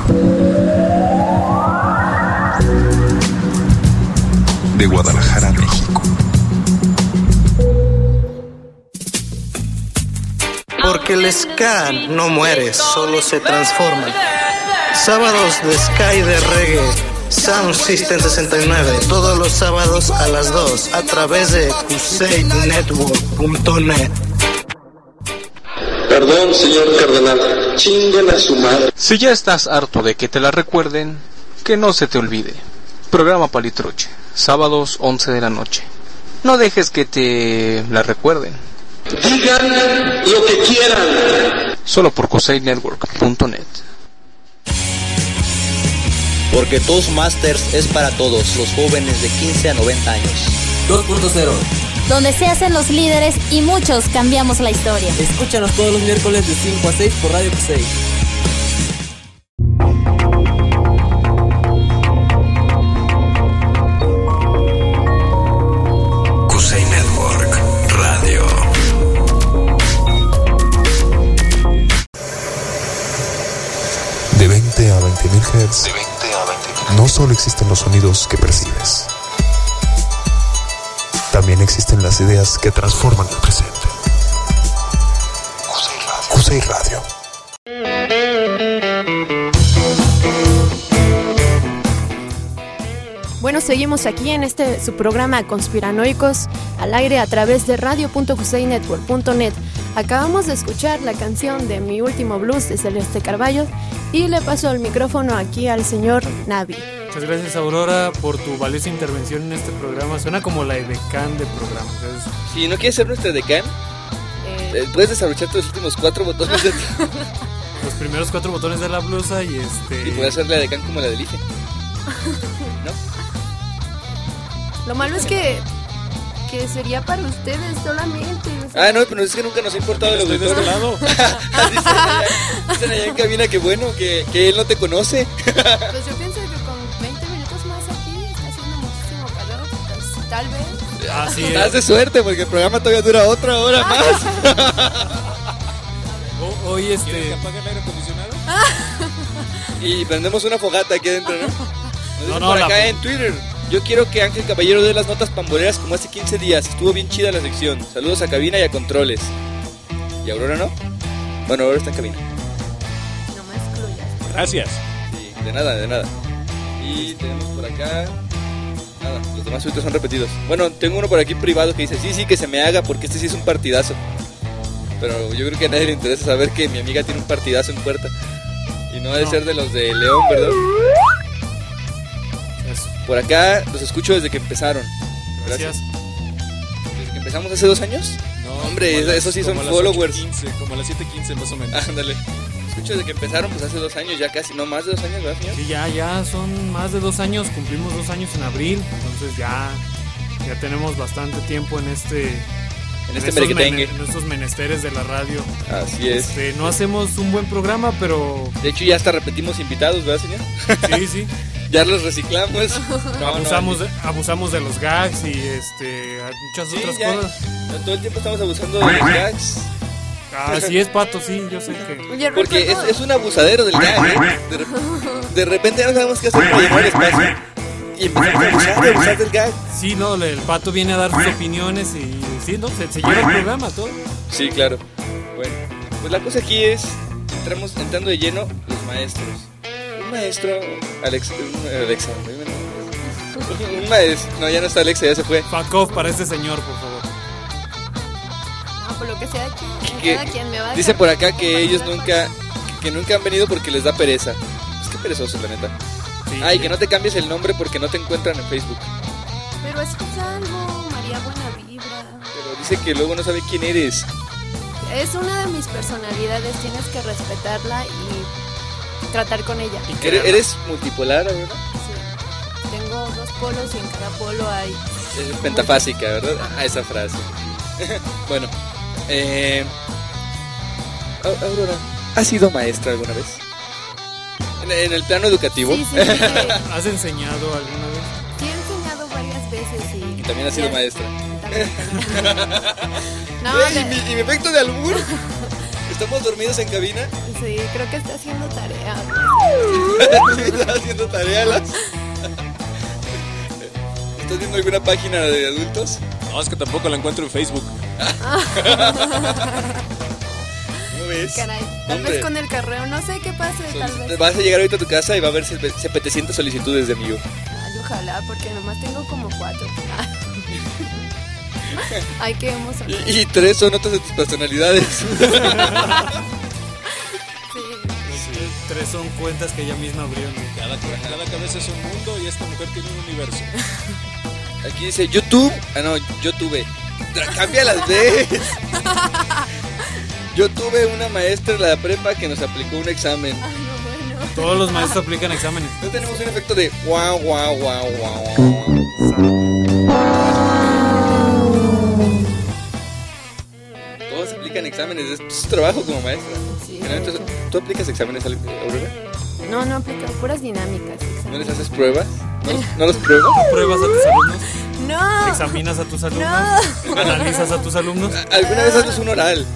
De Guadalajara, México. Porque el ska no muere, solo se transforma. Sábados de ska y de reggae, Sound System 69, todos los sábados a las 2 a través de QCNetwork.net. Perdón, señor cardenal, chinguen a su madre. Si ya estás harto de que te la recuerden, que no se te olvide. Programa Palitroche, sábados 11 de la noche. No dejes que te la recuerden. Digan lo que quieran. Solo por QCNetwork.net. Porque Toastmasters es para todos, los jóvenes de 15 a 90 años. 2.0. Donde se hacen los líderes y muchos cambiamos la historia. Escúchanos todos los miércoles de 5 a 6 por Radio QCI. QCI Network Radio. De 20 a 20.000 Hz. No solo existen los sonidos que percibes. También existen las ideas que transforman el presente. QCI Radio. Bueno, seguimos aquí en su programa Conspiranoicos al aire a través de radio.qcinetwork.net. Acabamos de escuchar la canción de Mi Último Blues de Celeste Carballo y le paso el micrófono aquí al señor Navi. Muchas gracias, Aurora, por tu valiosa intervención en este programa. Suena como la edecán de programa. Si no quieres ser nuestra edecán, puedes desabrochar los últimos 4 botones de los primeros 4 botones de la blusa y y puedes hacer la edecán como la del IFE. ¿No? Lo malo es que sería para ustedes solamente. O sea, no, pero es que nunca nos ha importado el auditor. De este lado. Dicen allá en cabina que bueno, que él no te conoce. Pues yo pienso que con 20 minutos más aquí está haciendo muchísimo calor, pues, tal vez. Así es. Estás de suerte porque el programa todavía dura otra hora más. Hoy ¿Quieres que apague el aire acondicionado? Y prendemos una fogata aquí adentro, ¿no? No, por acá en Twitter. Yo quiero que Ángel Caballero dé las notas pamboleras como hace 15 días. Estuvo bien chida la sección. Saludos a cabina y a controles. ¿Y Aurora no? Bueno, Aurora está en cabina. No me excluyas. Gracias. Sí, de nada. Y tenemos por acá... Nada, los demás suitos son repetidos. Bueno, tengo uno por aquí privado que dice sí, que se me haga porque este sí es un partidazo. Pero yo creo que a nadie le interesa saber que mi amiga tiene un partidazo en puerta. Y no ha de ser de los de León, ¿verdad? Por acá los escucho desde que empezaron. Gracias. ¿Desde que empezamos hace 2 años? No, hombre, eso sí son followers. 8:15, como a las 7:15 más o menos. Ándale. Escucho desde que empezaron, pues hace 2 años ya casi. No, más de 2 años, ¿verdad, señor? Sí, ya son más de 2 años. Cumplimos 2 años en abril. Entonces ya tenemos bastante tiempo en estos menesteres de la radio. Así es. No hacemos un buen programa, pero... De hecho ya hasta repetimos invitados, ¿verdad, señor? Sí. Ya los reciclamos. Abusamos de los gags y muchas otras cosas. Todo el tiempo estamos abusando de los gags. Así es, Pato, sí, yo sé que... Porque es un abusadero del gag, ¿eh? De repente ya no sabemos qué hacer para llenar el espacio. Y empezamos a abusar del gag. Sí, no, el Pato viene a dar sus opiniones y sí, no, se lleva el programa todo. Sí, claro. Bueno, pues la cosa aquí es, entrando de lleno, los maestros. Un maestro, Alexa, un maestro, no, ya no está Alexa, ya se fue. Fuck off para este señor, por favor. No, por lo que sea, cada quien me va a... Dice por acá que ellos nunca han venido porque les da pereza. Es que perezosos, la neta. Sí, y que no te cambies el nombre porque no te encuentran en Facebook. Pero es algo, María Buena Vibra. Pero dice que luego no sabe quién eres. Es una de mis personalidades, tienes que respetarla y tratar con ella. ¿Eres multipolar, verdad? Sí. Tengo 2 polos y en cada polo hay... Es pentafásica, ¿verdad? Esa frase. Bueno, Aurora, ¿has sido maestra alguna vez? ¿En el plano educativo? Sí. ¿Has enseñado alguna vez? Sí, he enseñado varias veces y también has sido maestra. No, y mi efecto de albur ¿Estamos dormidos en cabina? Sí, creo que está haciendo tarea. ¿Está haciendo tarea? ¿Estás viendo alguna página de adultos? No, es que tampoco la encuentro en Facebook. ¿Cómo ves? Caray, tal vez con el correo, no sé qué pase, tal vez. Vas a llegar ahorita a tu casa y va a haber 700 solicitudes de amigo. Ay, ojalá, porque nomás tengo como 4. Ay, qué emoción. Y 3 son otras de tus personalidades. Sí. 3 son cuentas que ella misma abrió. Cada cabeza es un mundo y esta mujer tiene un universo. Aquí dice YouTube. Ah, no, yo tuve. Cambia las D. Yo tuve una maestra en la prepa que nos aplicó un examen. Ay, no, bueno. Todos los maestros aplican exámenes. No tenemos un efecto de guau, guau, guau, guau. Todos aplican exámenes. Es tu trabajo como maestra. Sí, ¿Tú aplicas exámenes, Aurora? No aplico, puras dinámicas. ¿No les haces pruebas? ¿No los pruebas? ¿No pruebas a tus alumnos? No. ¿Examinas a tus alumnos? No. ¿Analizas a tus alumnos? ¿Alguna vez haces un oral?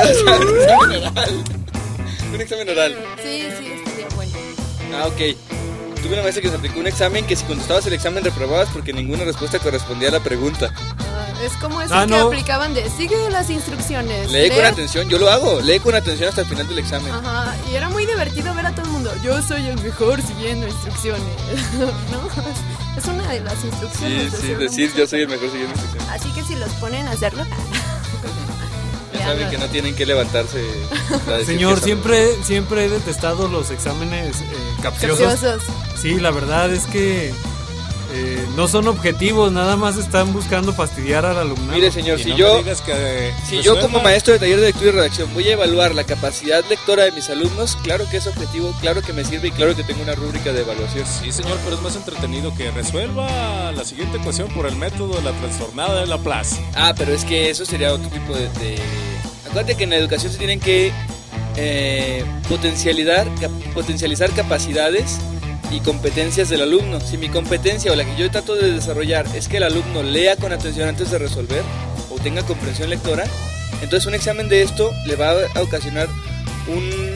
Un examen oral. Sí, estaría bueno. Ah, ok. Tuve una maestra que nos aplicó un examen que si contestabas el examen reprobabas porque ninguna respuesta correspondía a la pregunta. Es como esos que aplicaban de sigue las instrucciones. Lee con atención, yo lo hago. Lee con atención hasta el final del examen. Ajá, y era muy divertido ver a todo el mundo. Yo soy el mejor siguiendo instrucciones. ¿No? Es una de las instrucciones. Sí, decir yo soy el mejor siguiendo instrucciones. Así que si los ponen a hacerlo. Ya saben que no tienen que levantarse. Señor, siempre he detestado los exámenes capciosos. Sí, la verdad es que no son objetivos, nada más están buscando fastidiar al alumnado. Mire, señor, si yo como maestro de taller de lectura y redacción voy a evaluar la capacidad lectora de mis alumnos, claro que es objetivo, claro que me sirve y claro que tengo una rúbrica de evaluación. Sí, señor, pero es más entretenido que resuelva la siguiente ecuación por el método de la trastornada de Laplace. Ah, pero es que eso sería otro tipo de... Acuérdate que en la educación se tienen que potencializar capacidades y competencias del alumno. Si mi competencia o la que yo trato de desarrollar es que el alumno lea con atención antes de resolver o tenga comprensión lectora, entonces un examen de esto le va a ocasionar un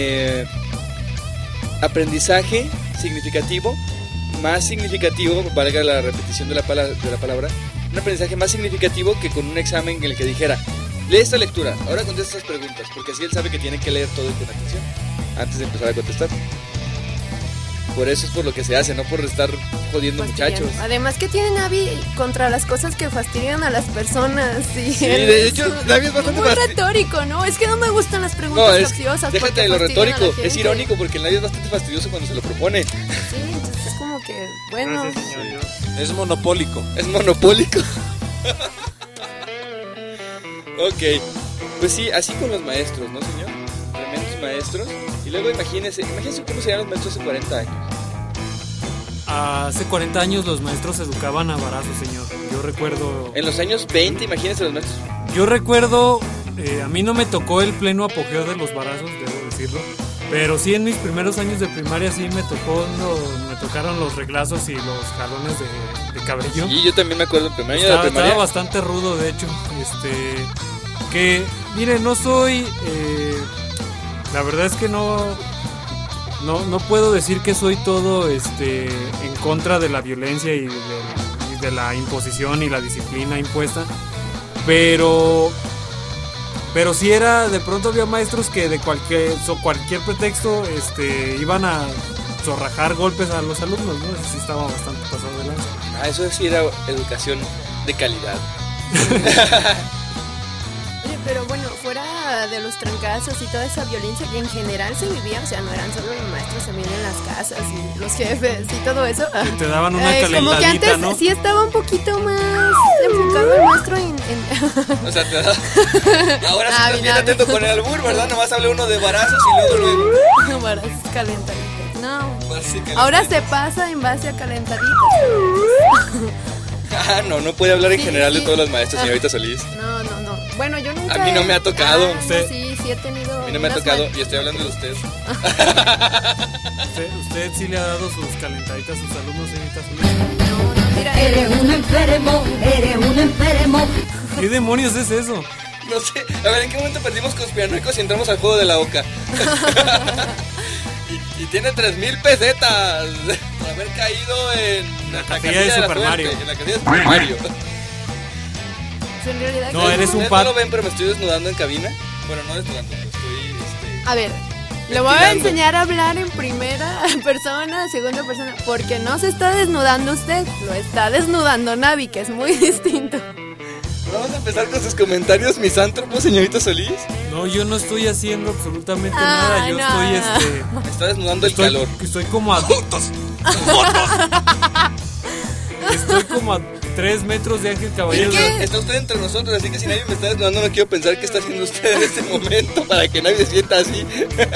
aprendizaje significativo, más significativo, valga la repetición de la palabra, un aprendizaje más significativo que con un examen en el que dijera lee esta lectura, ahora contesta estas preguntas, porque así él sabe que tiene que leer todo con atención antes de empezar a contestar. Por eso es por lo que se hace, no por estar jodiendo muchachos. Además que tiene Navi contra las cosas que fastidian a las personas. Sí, de hecho, Navi es bastante muy retórico, ¿no? Es que no me gustan las preguntas capciosas. Déjate de lo retórico, es irónico porque el Navi es bastante fastidioso cuando se lo propone. Sí, entonces es como que, bueno. Gracias, señor. Es monopólico. Es monopólico. Ok, pues sí, así con los maestros, ¿no, señor? Tremendos maestros. Y luego imagínense cómo serían los maestros hace 40 años. Hace 40 años los maestros educaban a varazos, señor. Yo recuerdo... En los años 20, imagínense los maestros. Yo recuerdo, a mí no me tocó el pleno apogeo de los varazos, debo decirlo. Pero sí en mis primeros años de primaria sí me tocaron los reglazos y los jalones de cabello. Sí, yo también me acuerdo en primer año de primaria. Estaba bastante rudo, de hecho. Que, mire, no soy... la verdad es que no puedo decir que soy todo en contra de la violencia y de la imposición y la disciplina impuesta, pero sí de pronto había maestros que de cualquier pretexto iban a zorrajar golpes a los alumnos, ¿no? Eso sí estaba bastante pasado de lanza. Ah, eso sí era educación de calidad. Oye, pero bueno, fuera de los trancazos y toda esa violencia que en general se vivía, o sea, no eran solo los maestros, también en las casas y los jefes y todo eso. Te daban una calentadita, como que antes, ¿no? Sí estaba un poquito más enfocado el maestro en... O sea, ahora sí estás bien atento con el albur, ¿verdad? Nomás hablé uno de varazos y luego... Varazos calentaditos, no. Ahora se pasa en base a calentaditos. Ah, no puede hablar en general de todos los maestros, señorita Solís. No. Bueno, yo nunca... A mí no me ha tocado. Sí he tenido... A mí no me ha tocado y estoy hablando de usted. ¿Usted sí le ha dado sus calentaditas a sus alumnos, señorita Solís? No, mira. Eres un enfermo. ¿Qué demonios es eso? No sé, a ver, ¿en qué momento perdimos conspiranoicos y entramos al juego de la oca? y tiene 3,000 pesetas por haber caído en la casilla de Super Mario. En la casilla de Super Mario. En realidad, no, eres un pato. No lo ven, pero me estoy desnudando en cabina. Bueno, no desnudando, estoy... A ver, le voy a enseñar a hablar en primera persona, segunda persona, porque no se está desnudando usted, lo está desnudando Navi, que es muy distinto. Vamos a empezar con sus comentarios misántropos, señorita Solís. No, yo no estoy haciendo absolutamente nada, yo estoy Me está desnudando el calor. Estoy como a... ¡Juntos! Estoy como a 3 metros de Ángel Caballero. Está usted entre nosotros, así que si nadie me está desnudando, no quiero pensar qué está haciendo usted en este momento para que nadie se sienta así.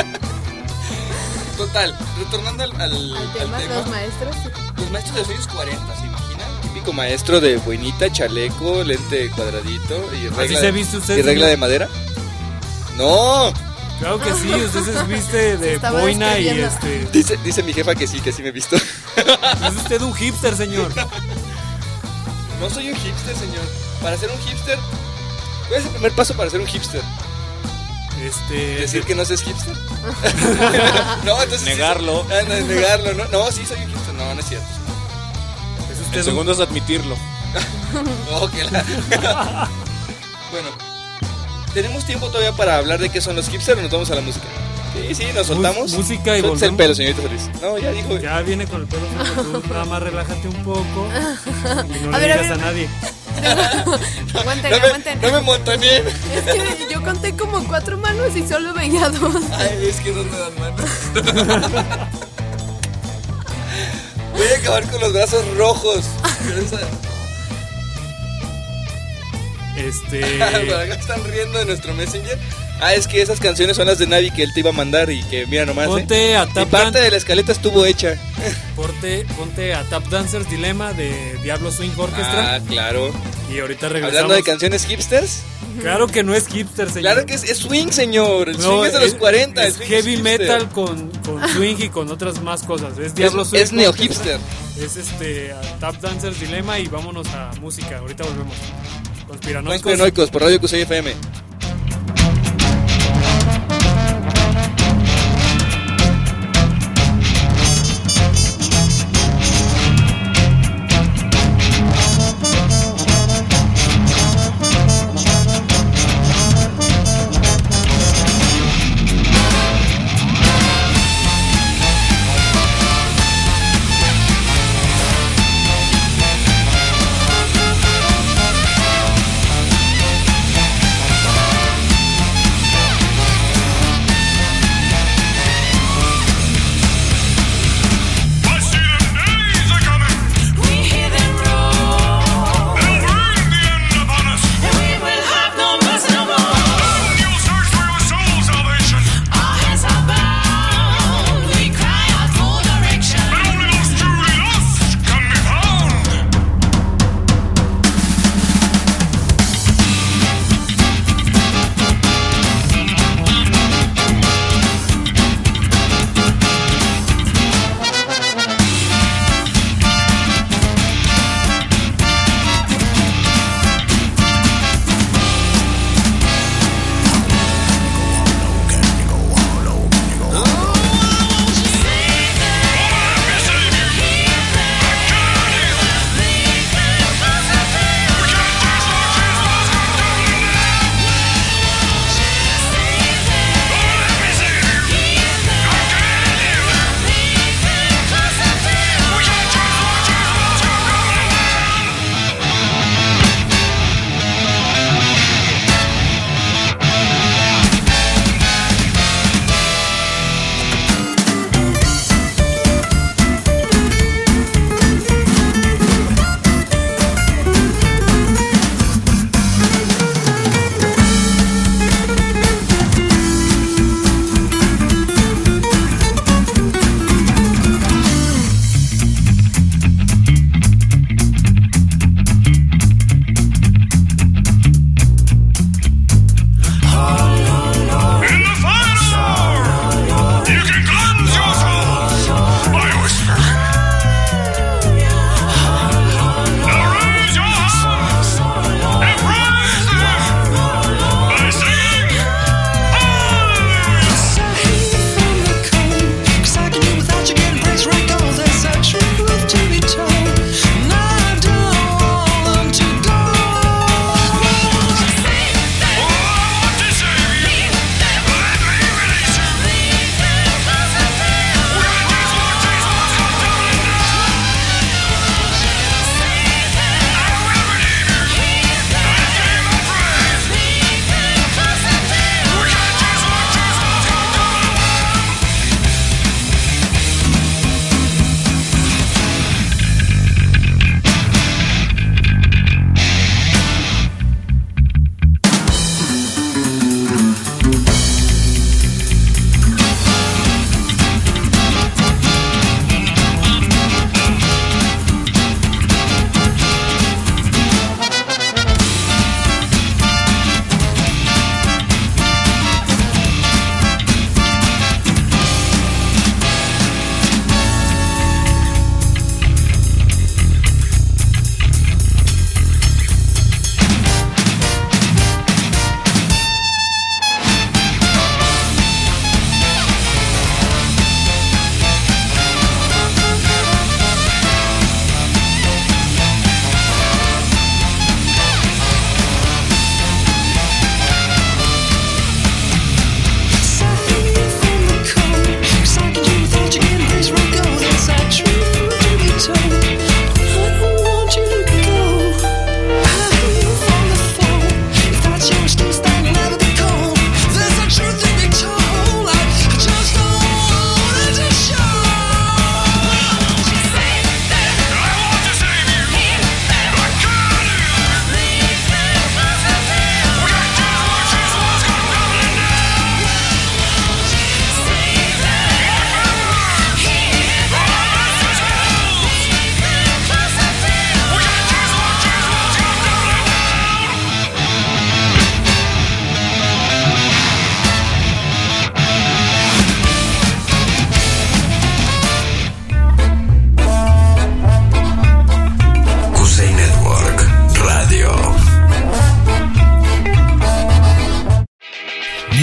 Total, retornando al tema. Los maestros. Los maestros de los años 40, ¿se imaginan? Típico maestro de boinita, chaleco, lente cuadradito y regla, ¿así se viste usted, y regla de madera. ¡No! Claro que sí, usted se viste de boina y Dice mi jefa que sí me he visto. Es usted un hipster, señor. No soy un hipster, señor. Para ser un hipster, ¿cuál es el primer paso para ser un hipster? ¿Decir que no seas hipster? No, entonces... Negarlo. Negarlo, ¿no? No, sí soy un hipster. No, no es cierto. El segundo es admitirlo. No, que la... Bueno, ¿tenemos tiempo todavía para hablar de qué son los hipsters o nos vamos a la música? Sí, nos soltamos. Música y volvemos. El pelo, señorita Solís. No, ya dijo. Ya viene con el pelo, tú nada más relájate un poco y no le digas a nadie. Aguanten. No me montoneen. Es que yo conté como 4 manos y solo veía 2. Ay, es que no me dan manos. Voy a acabar con los brazos rojos. ¿Para qué están riendo de nuestro Messenger? Es que esas canciones son las de Navi que él te iba a mandar y que mira nomás. Ponte a Tap y parte de la escaleta estuvo hecha. Ponte a Tap Dancers Dilemma de Diablo Swing Orchestra. Claro. Y ahorita regresamos. Hablando de canciones hipsters. Claro que no es hipster, señor. Claro que es swing, señor. El swing es de los 40. Es heavy metal con swing y con otras más cosas. Es Diablo Swing. Es neo hipster. Es Tap Dancers Dilemma y vámonos a música. Ahorita volvemos. Conspiranoicos por Radio Cusey FM.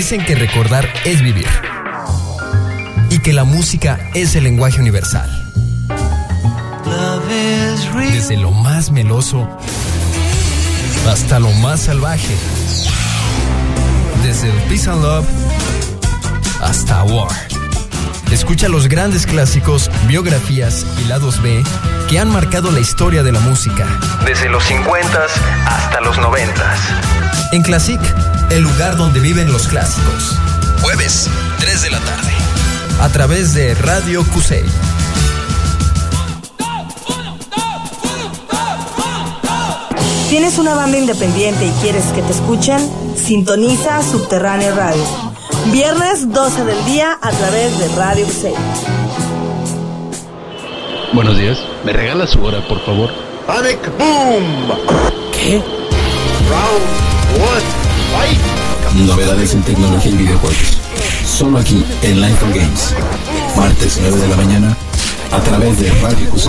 Dicen que recordar es vivir y que la música es el lenguaje universal. Desde lo más meloso hasta lo más salvaje. Desde el Peace and Love hasta War. Escucha los grandes clásicos, biografías y lados B que han marcado la historia de la música. Desde los 50s hasta los 90s. En Classic, el lugar donde viven los clásicos. Jueves, 3 de la tarde. A través de Radio Cusey. ¿Tienes una banda independiente y quieres que te escuchen? Sintoniza Subterráneo Radio. Viernes 12 del día a través de Radio Cusey. Buenos días. ¿Me regala su hora, por favor? Panic Boom. ¿Qué? Round 1, fight. Novedades en tecnología y videojuegos. Solo aquí en Life for Games. Martes 9 de la mañana a través de Radio Cusey.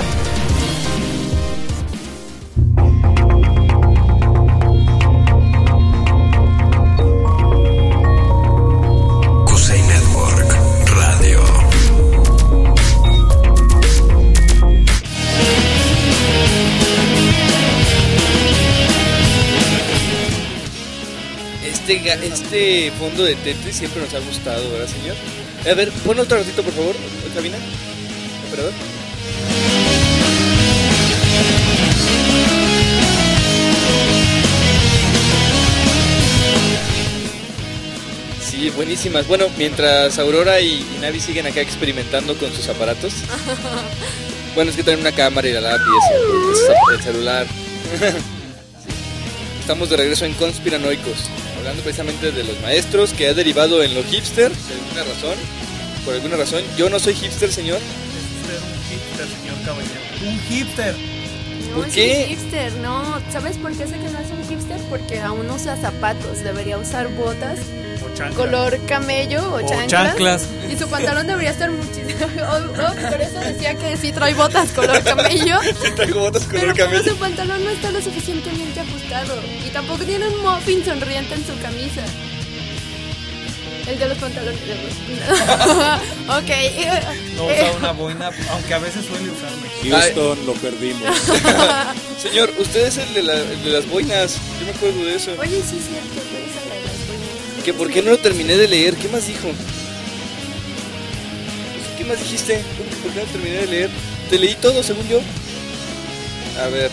Este fondo de Tetris siempre nos ha gustado, ¿verdad, señor? A ver, pon otro ratito, por favor, cabina, operador. Sí, buenísimas. Bueno, mientras Aurora y Navi siguen acá experimentando con sus aparatos. Bueno, es que traen una cámara y la lápiz, el celular. Estamos de regreso en Conspiranoicos, hablando precisamente de los maestros, que ha derivado en lo hipster, por alguna razón. Yo no soy hipster, señor. Es un hipster, señor caballero. Un hipster. ¿Por No, qué? es un hipster, no. ¿Sabes por qué sé que no es un hipster? Porque aún usa zapatos, debería usar botas, color camello o chanclas. Y su pantalón debería estar muchísimo. Por eso decía que sí trae botas color camello. Sí traigo botas color camello. Pero su pantalón no está lo suficientemente ajustado. Y tampoco tiene un muffin sonriente en su camisa. El de los pantalones. Ok. No usa una boina, aunque a veces suele usarla. Houston, lo perdimos. Señor, usted es el de las boinas. Yo me acuerdo de eso. Oye, sí es cierto, tú eres el de las boinas. ¿Que por qué no lo terminé de leer? ¿Qué más dijo? ¿Qué más dijiste? ¿Cómo que por qué no terminé de leer? Te leí todo, según yo. A ver.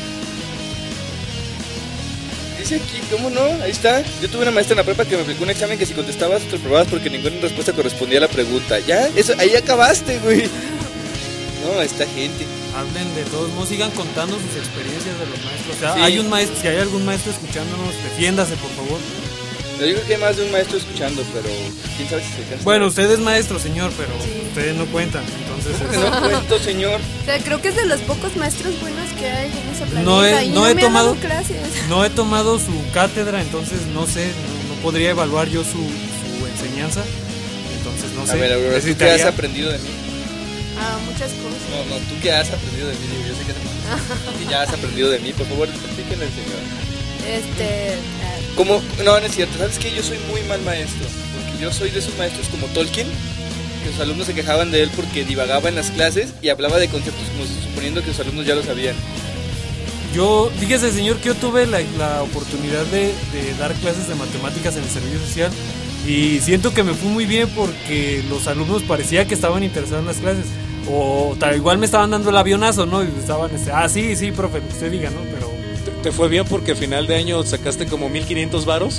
Dice aquí, ¿cómo no? Ahí está. Yo tuve una maestra en la prepa que me aplicó un examen que si contestabas te reprobabas porque ninguna respuesta correspondía a la pregunta. Ya, eso, ahí acabaste, güey. No, esta gente. Hablen de todos modos, sigan contando sus experiencias de los maestros. O sea, Sí. hay un maestro, si hay algún maestro escuchándonos, defiéndase, por favor. Yo creo que hay más de un maestro escuchando, pero quién sabe si se alcanza. Bueno, usted es maestro, señor, pero ustedes no cuentan, entonces... No cuento, señor. O sea, creo que es de los pocos maestros buenos que hay en ese planeta. No he y no me tomado ha dado clases. No he tomado su cátedra, entonces no sé, no podría evaluar yo su enseñanza. Entonces no sé. A ver, Aurora, ¿tú qué has aprendido de mí? Muchas cosas. No, ¿tú qué has aprendido de mí? Digo, yo sé que ya has aprendido de mí, por favor, explíquenle, señor. ¿Cómo? No es cierto, ¿sabes qué? Yo soy muy mal maestro, porque yo soy de esos maestros como Tolkien, que los alumnos se quejaban de él porque divagaba en las clases y hablaba de conceptos como suponiendo que los alumnos ya lo sabían. Yo, fíjese, señor, que yo tuve la oportunidad de dar clases de matemáticas en el servicio social y siento que me fue muy bien porque los alumnos parecía que estaban interesados en las clases o tal igual me estaban dando el avionazo, ¿no? Y estaban, sí, profe, usted diga, ¿no? Pero... ¿Te fue bien porque a final de año sacaste como 1,500 varos?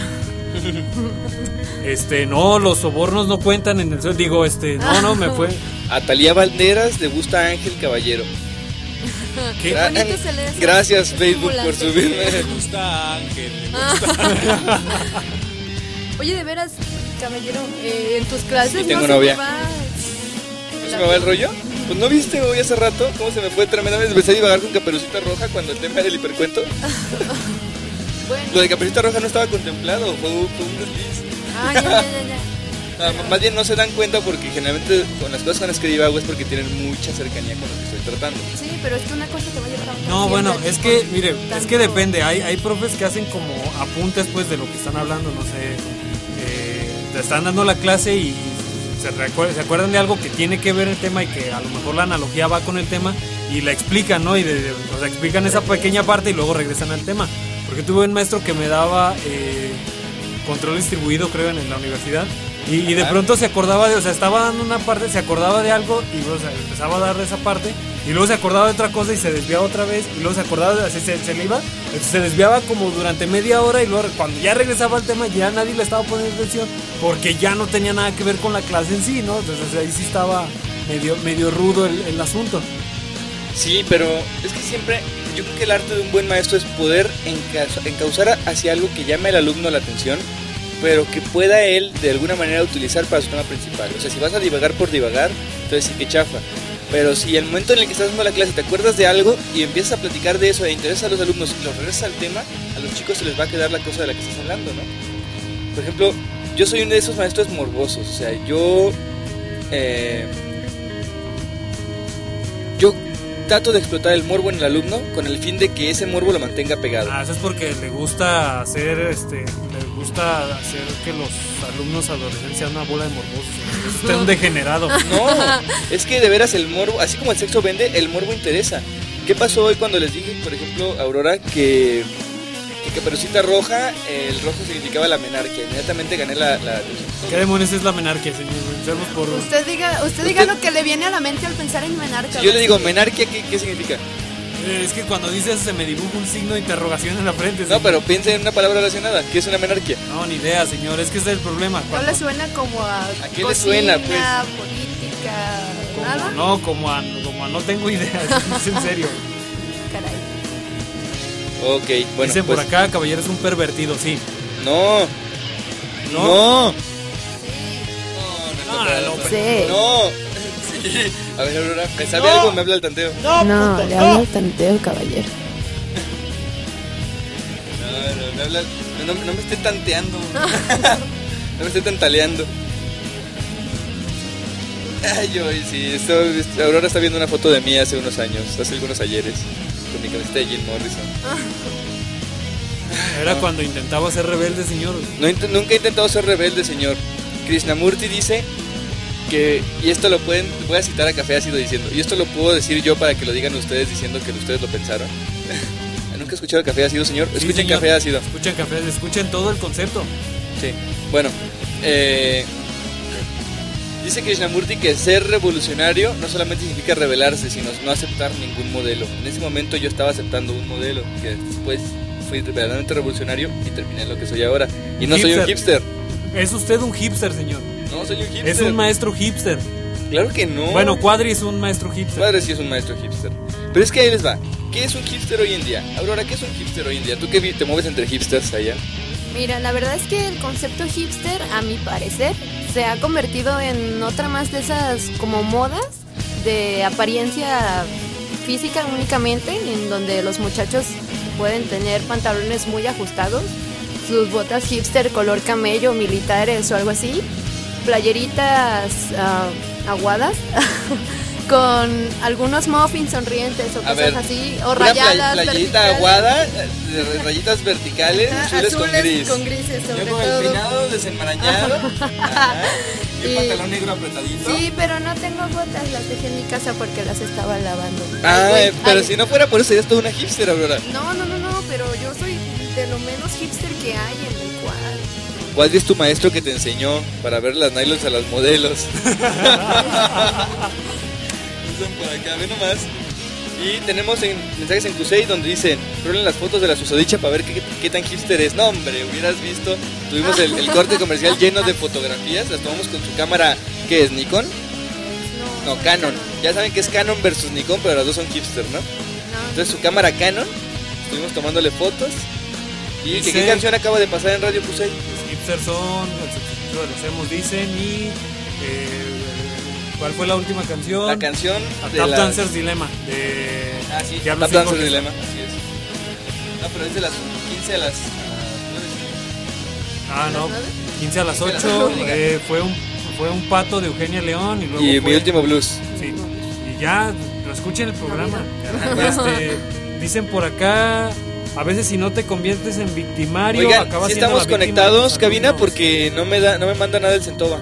No, los sobornos no cuentan en el sueldo. Digo, no, me fue. A Talía Valderas le gusta Ángel Caballero. Qué bonito se lee. Gracias, Facebook, por subirme. Le gusta Ángel. Le gusta. Oye, de veras, caballero, en tus clases sí, tengo no novia. se me va el rollo? Pues no viste hoy hace rato cómo se me fue tremendamente. Empecé a divagar con Caperucita Roja cuando el tema era el hipercuento. Bueno. Lo de Caperucita Roja no estaba contemplado, fue un desliz. Ya. Más bien no se dan cuenta porque generalmente con las cosas con las que divago es porque tienen mucha cercanía con lo que estoy tratando. Sí, pero es que una cosa te va a llevar a otra. No, bueno, es que, mire, es que depende. Hay profes que hacen como apuntes pues de lo que están hablando, no sé. te están dando la clase y se acuerdan de algo que tiene que ver el tema y que a lo mejor la analogía va con el tema y la explican, ¿no? Y o sea, explican esa pequeña parte y luego regresan al tema. Porque tuve un maestro que me daba control distribuido, creo, en la universidad. Y de pronto se acordaba o sea, estaba dando una parte, se acordaba de algo y luego empezaba a dar de esa parte y luego se acordaba de otra cosa y se desviaba otra vez y luego se acordaba de así se le iba, entonces se desviaba como durante media hora y luego cuando ya regresaba al tema ya nadie le estaba poniendo atención porque ya no tenía nada que ver con la clase en sí, ¿no? Entonces ahí sí estaba medio rudo el asunto. Sí, pero es que siempre, yo creo que el arte de un buen maestro es poder encauzar hacia algo que llame al alumno la atención, pero que pueda él de alguna manera utilizar para su tema principal. O sea, si vas a divagar por divagar, entonces sí que chafa. Pero si el momento en el que estás dando la clase te acuerdas de algo y empiezas a platicar de eso e interesa a los alumnos y los regresas al tema, a los chicos se les va a quedar la cosa de la que estás hablando, ¿no? Por ejemplo, yo soy uno de esos maestros morbosos. O sea, yo trato de explotar el morbo en el alumno con el fin de que ese morbo lo mantenga pegado. Eso es porque le gusta hacer que los alumnos adolescentes sean una bola de morbosos. Es usted un degenerado. No, es que de veras el morbo, así como el sexo vende, el morbo interesa. ¿Qué pasó hoy cuando les dije, por ejemplo, Aurora, que Caperucita Roja, el rojo significaba la menarquia? Inmediatamente gané la ¿Qué demonios es la menarquia, señor? Usted diga lo que le viene a la mente al pensar en menarquia. Si yo le digo menarquia, ¿qué significa? Es que cuando dices se me dibuja un signo de interrogación en la frente. No, pero piensa en una palabra relacionada. ¿Qué es una menarquia? No, ni idea, señor. Es que ese es el problema. ¿No le suena como a qué cocina, le suena, pues? política, nada? No, como a no tengo idea. Es en serio. Caray. Ok, bueno. Dicen por acá, caballero es un pervertido, sí. No. Sí. No. Sí. A ver, Aurora, ¿me sabe algo? ¿Me habla el tanteo? No, le habla el tanteo, caballero. No, me habla. No me esté tanteando. No me esté tantaleando. Ay, sí, Aurora está viendo una foto de mí hace unos años, hace algunos ayeres, con mi camiseta de Jim Morrison. Era cuando intentaba ser rebelde, señor. Nunca he intentado ser rebelde, señor. Krishnamurti dice que, y esto voy a citar a Café Ácido diciendo, y esto lo puedo decir yo para que lo digan ustedes diciendo que ustedes lo pensaron. ¿Nunca he escuchado Café Ácido, señor? Sí, escuchen, señor. Café Ácido. Escuchen todo el concepto. Sí, bueno, dice Krishnamurti que ser revolucionario no solamente significa rebelarse, sino no aceptar ningún modelo. En ese momento yo estaba aceptando un modelo, que después fui verdaderamente revolucionario y terminé en lo que soy ahora. Y no soy un hipster. Es usted un hipster, señor. No soy un hipster. Es un maestro hipster. Claro que no. Bueno, Cuadri es un maestro hipster. Cuadri sí es un maestro hipster. Pero es que ahí les va. ¿Qué es un hipster hoy en día? Aurora, ¿qué es un hipster hoy en día? ¿Tú qué te mueves entre hipsters allá? Mira, la verdad es que el concepto hipster, a mi parecer, se ha convertido en otra más de esas como modas de apariencia física únicamente, en donde los muchachos pueden tener pantalones muy ajustados, sus botas hipster color camello, militares o algo así, playeritas aguadas con algunos muffins sonrientes o cosas así, o rayadas playerita aguada, de rayitas verticales, azules con gris. Con grises, sobre yo con todo. el peinado desenmarañado. Y el pantalón negro apretadito. Sí, pero no tengo botas, las dejé en mi casa porque las estaba lavando. Pero si no fuera por eso, serías toda una hipster, Aurora. No, pero yo soy de lo menos hipster que hay en el cuadro. ¿Cuál es tu maestro que te enseñó para ver las nylons a las modelos? Por acá, ve nomás. Y tenemos mensajes en Crusade donde dicen: rolen las fotos de la susodicha para ver qué tan hipster es. No, hombre, hubieras visto. Tuvimos el corte comercial lleno de fotografías. Las tomamos con su cámara, ¿qué es? ¿Nikon? No, Canon. Ya saben que es Canon versus Nikon, pero las dos son hipster, ¿no? Entonces su cámara Canon, estuvimos tomándole fotos. ¿Y qué canción acaba de pasar en Radio Crusade? Los hipsters son el sustituto de los emos, dicen. Y ¿cuál fue la última canción? La canción de Tap Dancer's Dilemma. Sí, Tap Dancer's Dilemma, así es. No, pero es de las 15 a las 9. No, 15 a las 8. Fue un pato de Eugenia León. Y luego Mi último blues. Sí, y ya, lo escuchen el programa. Dicen por acá, A veces si no te conviertes en victimario, Oigan, acabas ¿sí siendo estamos la víctima conectados, de tus cabina? alumnos. Porque no me manda nada el Centova.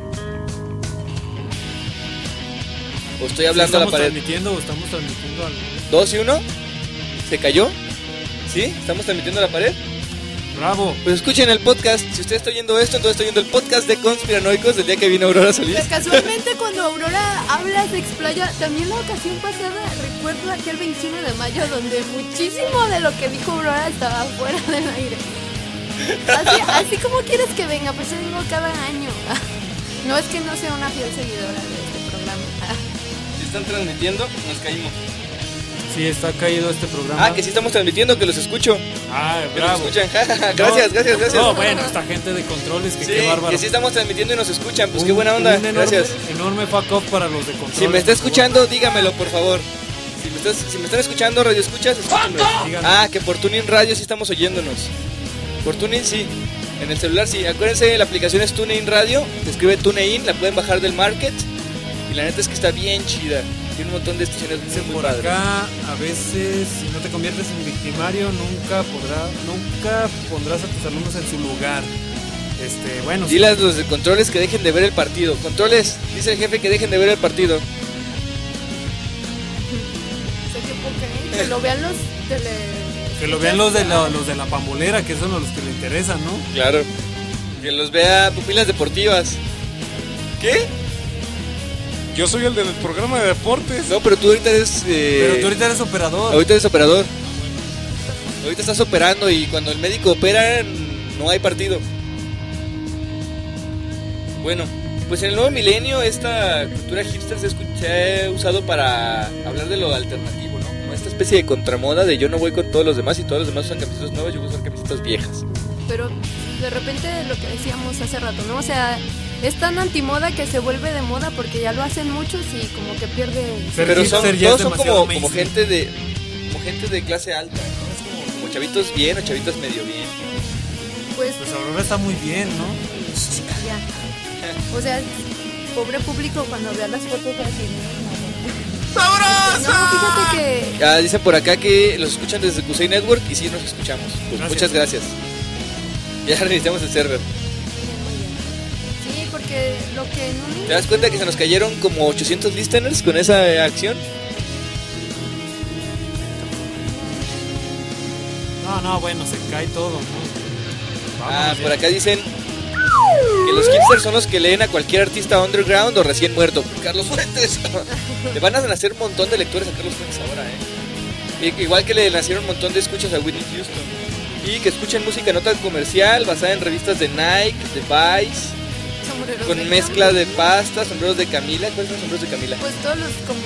O estoy hablando a la pared. Estamos transmitiendo al... 2 y 1. ¿Se cayó? ¿Sí? ¿Estamos transmitiendo a la pared? Bravo. Pues escuchen el podcast. Si usted está oyendo esto, entonces estoy oyendo el podcast de Conspiranoicos del día que vino Aurora Solís. Pero casualmente cuando Aurora habla, se explaya. También la ocasión pasada, recuerdo aquel 21 de mayo donde muchísimo de lo que dijo Aurora estaba fuera del aire. Así como quieres que venga, pues yo vengo cada año. No es que no sea una fiel seguidora de este programa. Si están transmitiendo, nos caímos. Sí, está caído este programa. Que sí estamos transmitiendo, que los escucho. Que bravo. nos escuchan. Gracias. No, bueno, esta gente de controles, que sí, qué bárbaro. Que sí estamos transmitiendo y nos escuchan, pues qué buena onda. Gracias. Enorme fuck off para los de controles. Si me está escuchando, dígamelo, por favor. Si me están escuchando, radio escuchas, escúchenme. Que por TuneIn Radio sí estamos oyéndonos. Por TuneIn sí. En el celular sí. Acuérdense, la aplicación es TuneIn Radio. Se escribe TuneIn, la pueden bajar del market. Y la neta es que está bien chida. Tiene un montón de estaciones muy por padres. Acá, a veces, si no te conviertes en victimario, nunca pondrás a tus alumnos en su lugar. Bueno. Dile a los de controles que dejen de ver el partido. Controles, dice el jefe que dejen de ver el partido. Que lo vean los Que lo vean los de la pambolera, que son los que le interesan, ¿no? Claro. Que los vea Pupilas Deportivas. ¿Qué? Yo soy el del programa de deportes. No, pero tú ahorita eres... Pero tú ahorita eres operador. Ahorita eres operador. Ahorita estás operando y cuando el médico opera no hay partido. Bueno, pues en el nuevo milenio esta cultura hipster se ha usado para hablar de lo alternativo, ¿no? Como esta especie de contramoda de yo no voy con todos los demás y todos los demás usan camisetas nuevas, yo voy a usar camisetas viejas. Pero de repente lo que decíamos hace rato, ¿no? O sea, es tan antimoda que se vuelve de moda porque ya lo hacen muchos y como que pierde... Pero todos son como gente de clase alta, ¿no? Es como chavitos bien o chavitos medio bien. Pues Aurora está muy bien, ¿no? Ya. O sea, pobre público cuando vea las fotos así. ¡Sabroso! No, fíjate que... Dicen por acá que los escuchan desde Kusei Network y sí nos escuchamos. Pues muchas gracias. Ya reiniciamos el server. Sí, porque lo que no... ¿Te das cuenta que se nos cayeron como 800 listeners con esa acción? No, bueno, se cae todo, ¿no? Vámonos por acá dicen que los hipsters son los que leen a cualquier artista underground o recién muerto. Carlos Fuentes. Le van a nacer un montón de lectores a Carlos Fuentes ahora, Igual que le nacieron un montón de escuchas a Whitney Houston. Y que escuchen música no tan comercial, basada en revistas de Nike, de Vice, sombreros con de mezcla de pasta, sombreros de Camila. ¿Cuáles son los sombreros de Camila? Pues todos los como...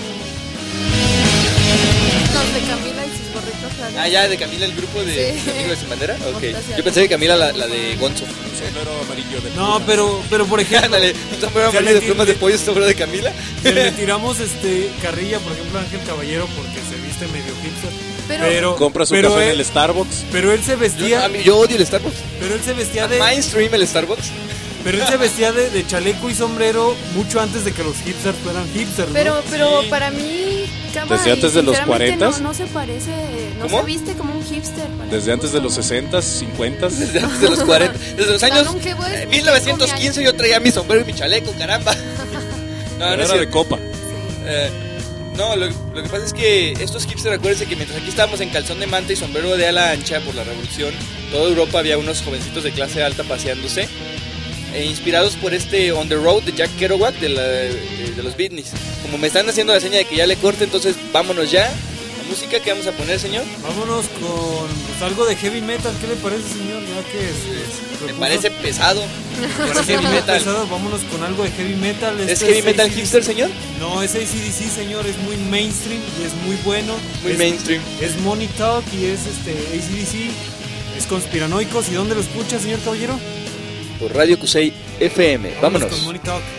Los de Camila y sus gorritos. Ya, de Camila, el grupo de sí. Amigos de Sin Bandera. Ok. Yo pensé que Camila la de Gonzo. Un sombrero amarillo de No, pero por ejemplo... Ándale, un sombrero amarillo de plumas de pollo, un sombrero de Camila. Le tiramos carrilla, por ejemplo, a Ángel Caballero porque se viste medio hipster. Pero compra su café en el Starbucks. Pero él se vestía... Yo odio el Starbucks. Pero él se vestía de... Mainstream el Starbucks. Pero él se vestía de chaleco y sombrero mucho antes de que los hipsters fueran hipsters, ¿no? Pero para mí... Desde antes de los 40. No se parece... No se viste como un hipster. Desde antes de los 60, 50. Desde antes de los 40. Desde los años 1915 yo traía mi sombrero y mi chaleco, caramba. No era de copa. No, lo que pasa es que estos hipsters, acuérdense que mientras aquí estábamos en calzón de manta y sombrero de ala ancha por la revolución, toda Europa había unos jovencitos de clase alta paseándose, inspirados por On the Road de Jack Kerouac de los Beatles. Como me están haciendo la seña de que ya le corte, entonces vámonos ya. La música que vamos a poner, señor. Vámonos con algo de heavy metal. ¿Qué le parece, señor? Ya que me parece pesado. Me parece heavy metal. Pesado. Vámonos con algo de heavy metal. ¿Es heavy metal hipster, señor? No, es AC/DC, señor. Es muy mainstream y es muy bueno. Muy mainstream. Es Money Talk y es AC/DC. Es Conspiranoicos. ¿Y dónde lo escucha, señor Caballero? Por Radio Kusei FM. Vámonos. Con Money Talk.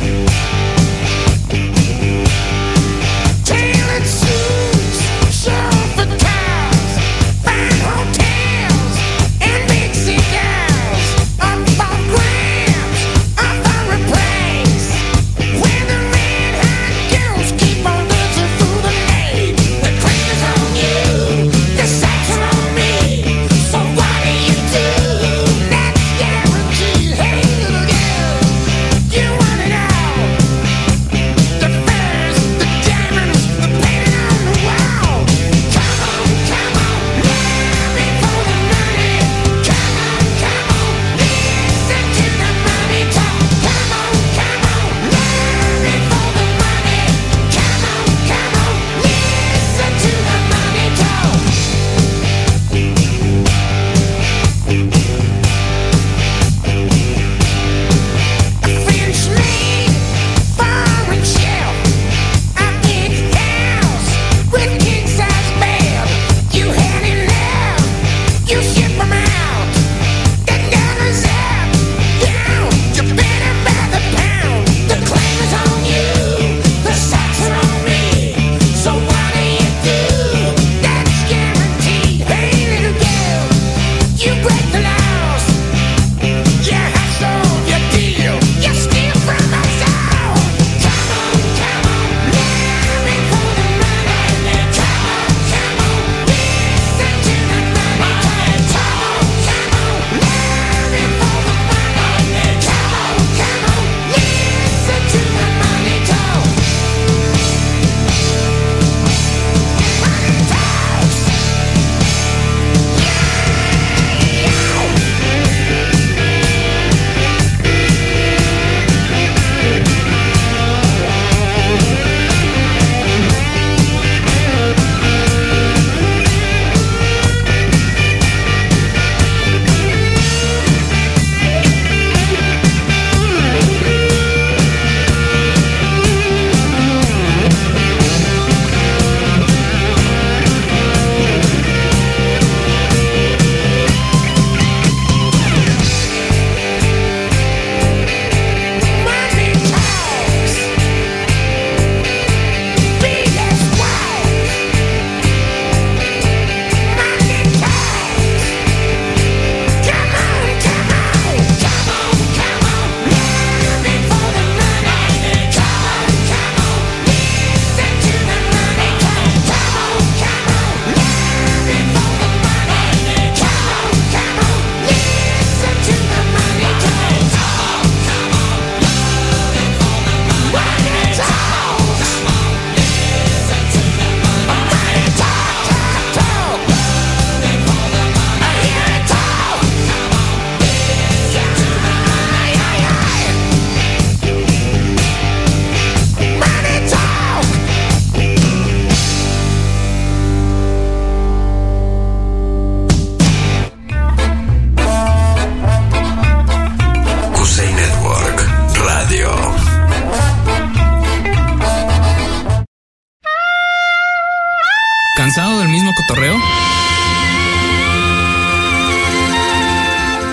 Tailored suits,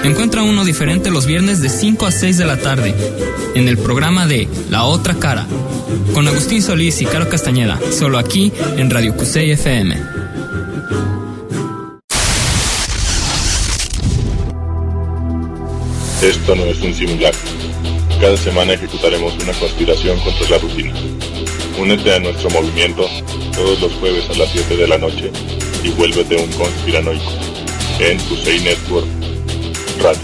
Encuentra uno diferente los viernes de 5 a 6 de la tarde en el programa de La Otra Cara con Agustín Solís y Caro Castañeda, solo aquí en Radio Cusey FM. Esto no es un simulacro. Cada semana ejecutaremos una conspiración contra la rutina. Únete a nuestro movimiento todos los jueves a las 7 de la noche y vuélvete un conspiranoico en Cusey Network Radio.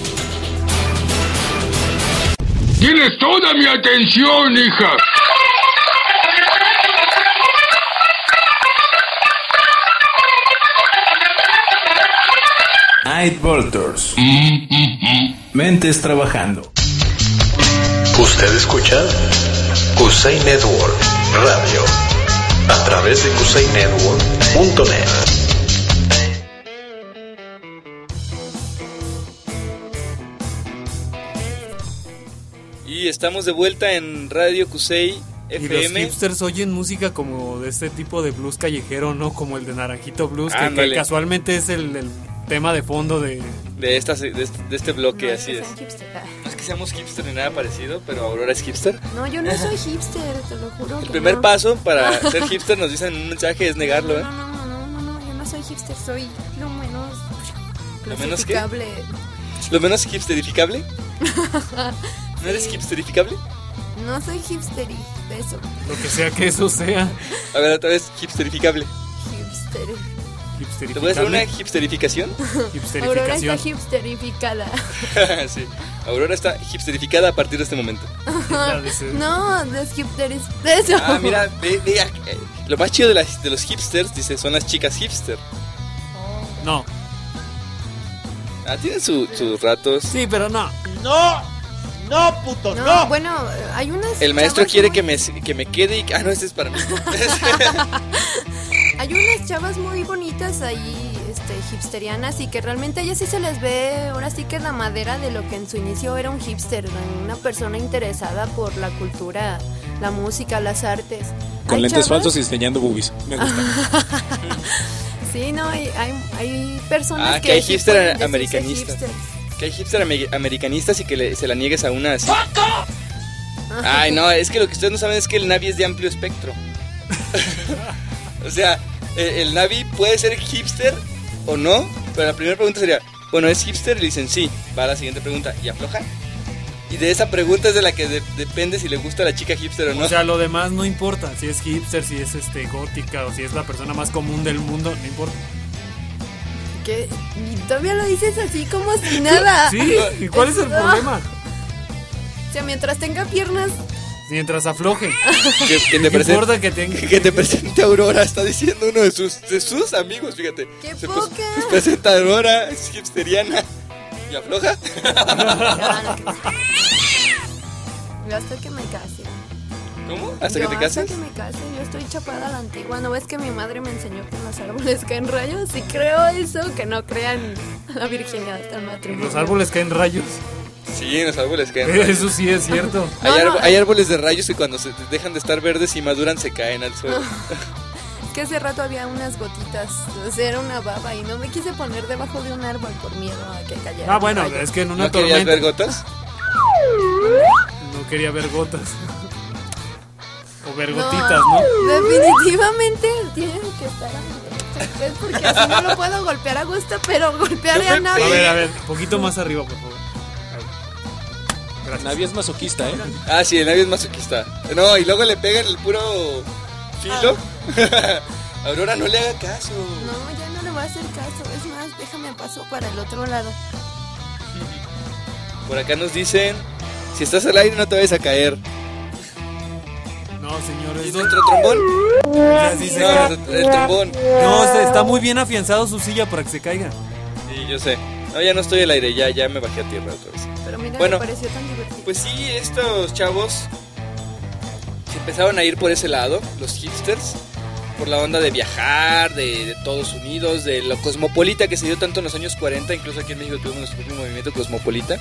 Tienes toda mi atención, hija. Night Vultures. Mentes trabajando. Usted escucha Cusey Network Radio a través de CuseyNetwork.net. Y estamos de vuelta en Radio Cusey FM. Y los hipsters oyen música como de este tipo de blues callejero, ¿no? Como el de Naranjito Blues, que casualmente es el tema de fondo de este bloque, no, así es. Hipster. No es que seamos hipster ni nada parecido, pero Aurora es hipster. No, yo no soy hipster, te lo juro. El primer paso para ser hipster, nos dicen en un mensaje, es negarlo, ¿eh? No, yo no soy hipster, soy lo menos... ¿Lo menos qué? ¿Lo menos hipsterificable? ¿No eres hipsterificable? No soy hipsteri, de eso. Lo que sea que eso sea. A ver, otra vez, hipsterificable. Hipster. ¿Te voy a hacer una hipsterificación? Aurora está hipsterificada. Sí, Aurora está hipsterificada a partir de este momento. No, de eso. Ah, mira, ve, lo más chido de los hipsters, dice, son las chicas hipster. No. Ah, tienen sus ratos. Sí, pero no. No, puto, no. Bueno, hay unas... El maestro quiere que me quede y... Ah, no, este es para mí. Hay unas chavas muy bonitas ahí, hipsterianas, y que realmente a ellas sí se les ve, ahora sí que la madera de lo que en su inicio era un hipster, una persona interesada por la cultura, la música, las artes. Con lentes falsos y enseñando boobies. Me gusta. Sí, no, hay personas que hay hipster americanistas. Que hay hipster americanistas y que se la niegues a una así. Ay, no, es que lo que ustedes no saben es que el Navi es de amplio espectro. O sea, el Navi puede ser hipster o no, pero la primera pregunta sería, bueno, ¿es hipster? Y le dicen sí. Va a la siguiente pregunta, ¿y afloja? Y de esa pregunta es de la que depende si le gusta a la chica hipster o no. O sea, lo demás no importa, si es hipster, si es gótica o si es la persona más común del mundo, no importa. ¿Qué? Y todavía lo dices así como si nada. Sí, ¿y cuál es el problema? O sea, mientras tenga piernas... Mientras afloje. Que te presente Aurora, está diciendo uno de sus amigos, fíjate. ¡Qué poca! Se presenta Aurora, es hipsteriana. ¿Y afloja? Hasta que me case. ¿Cómo? ¿Hasta que te cases? Hasta que me case, yo estoy chapada a la antigua. ¿No ves que mi madre me enseñó que en los árboles caen rayos? Y creo eso, que no crean la virginidad hasta el matrimonio. ¿Los árboles caen rayos? Sí, en los árboles caen rayos. Eso sí es cierto. Hay árboles de rayos que cuando se dejan de estar verdes y maduran se caen al suelo. Que hace rato había unas gotitas, o sea, era una baba y no me quise poner debajo de un árbol por miedo a que cayera. Ah, bueno, es que en una tormenta... ¿No querías ver gotas? No quería ver gotas. O ver gotitas, ¿no? Definitivamente tienen que estar es porque así no lo puedo golpear a gusto, pero golpearé a nadie. A ver, un poquito más arriba, por favor. Navi es masoquista, ¿eh? Ah, sí, el Navi es masoquista. No, y luego le pegan el puro filo. Aurora, no le haga caso. No, ya no le voy a hacer caso. Es más, déjame paso para el otro lado. Por acá nos dicen, si estás al aire no te vayas a caer. No, señores. ¿Y nuestro trombón? El trombón. No, está muy bien afianzado su silla para que se caiga. Sí, yo sé. No, ya no estoy al aire, ya me bajé a tierra otra vez. Pero mira, bueno, me pareció tan divertido. Pues sí, estos chavos se empezaron a ir por ese lado, los hipsters, por la onda de viajar, de Estados Unidos, de lo cosmopolita que se dio tanto en los años 40, incluso aquí en México tuvimos nuestro propio movimiento cosmopolita.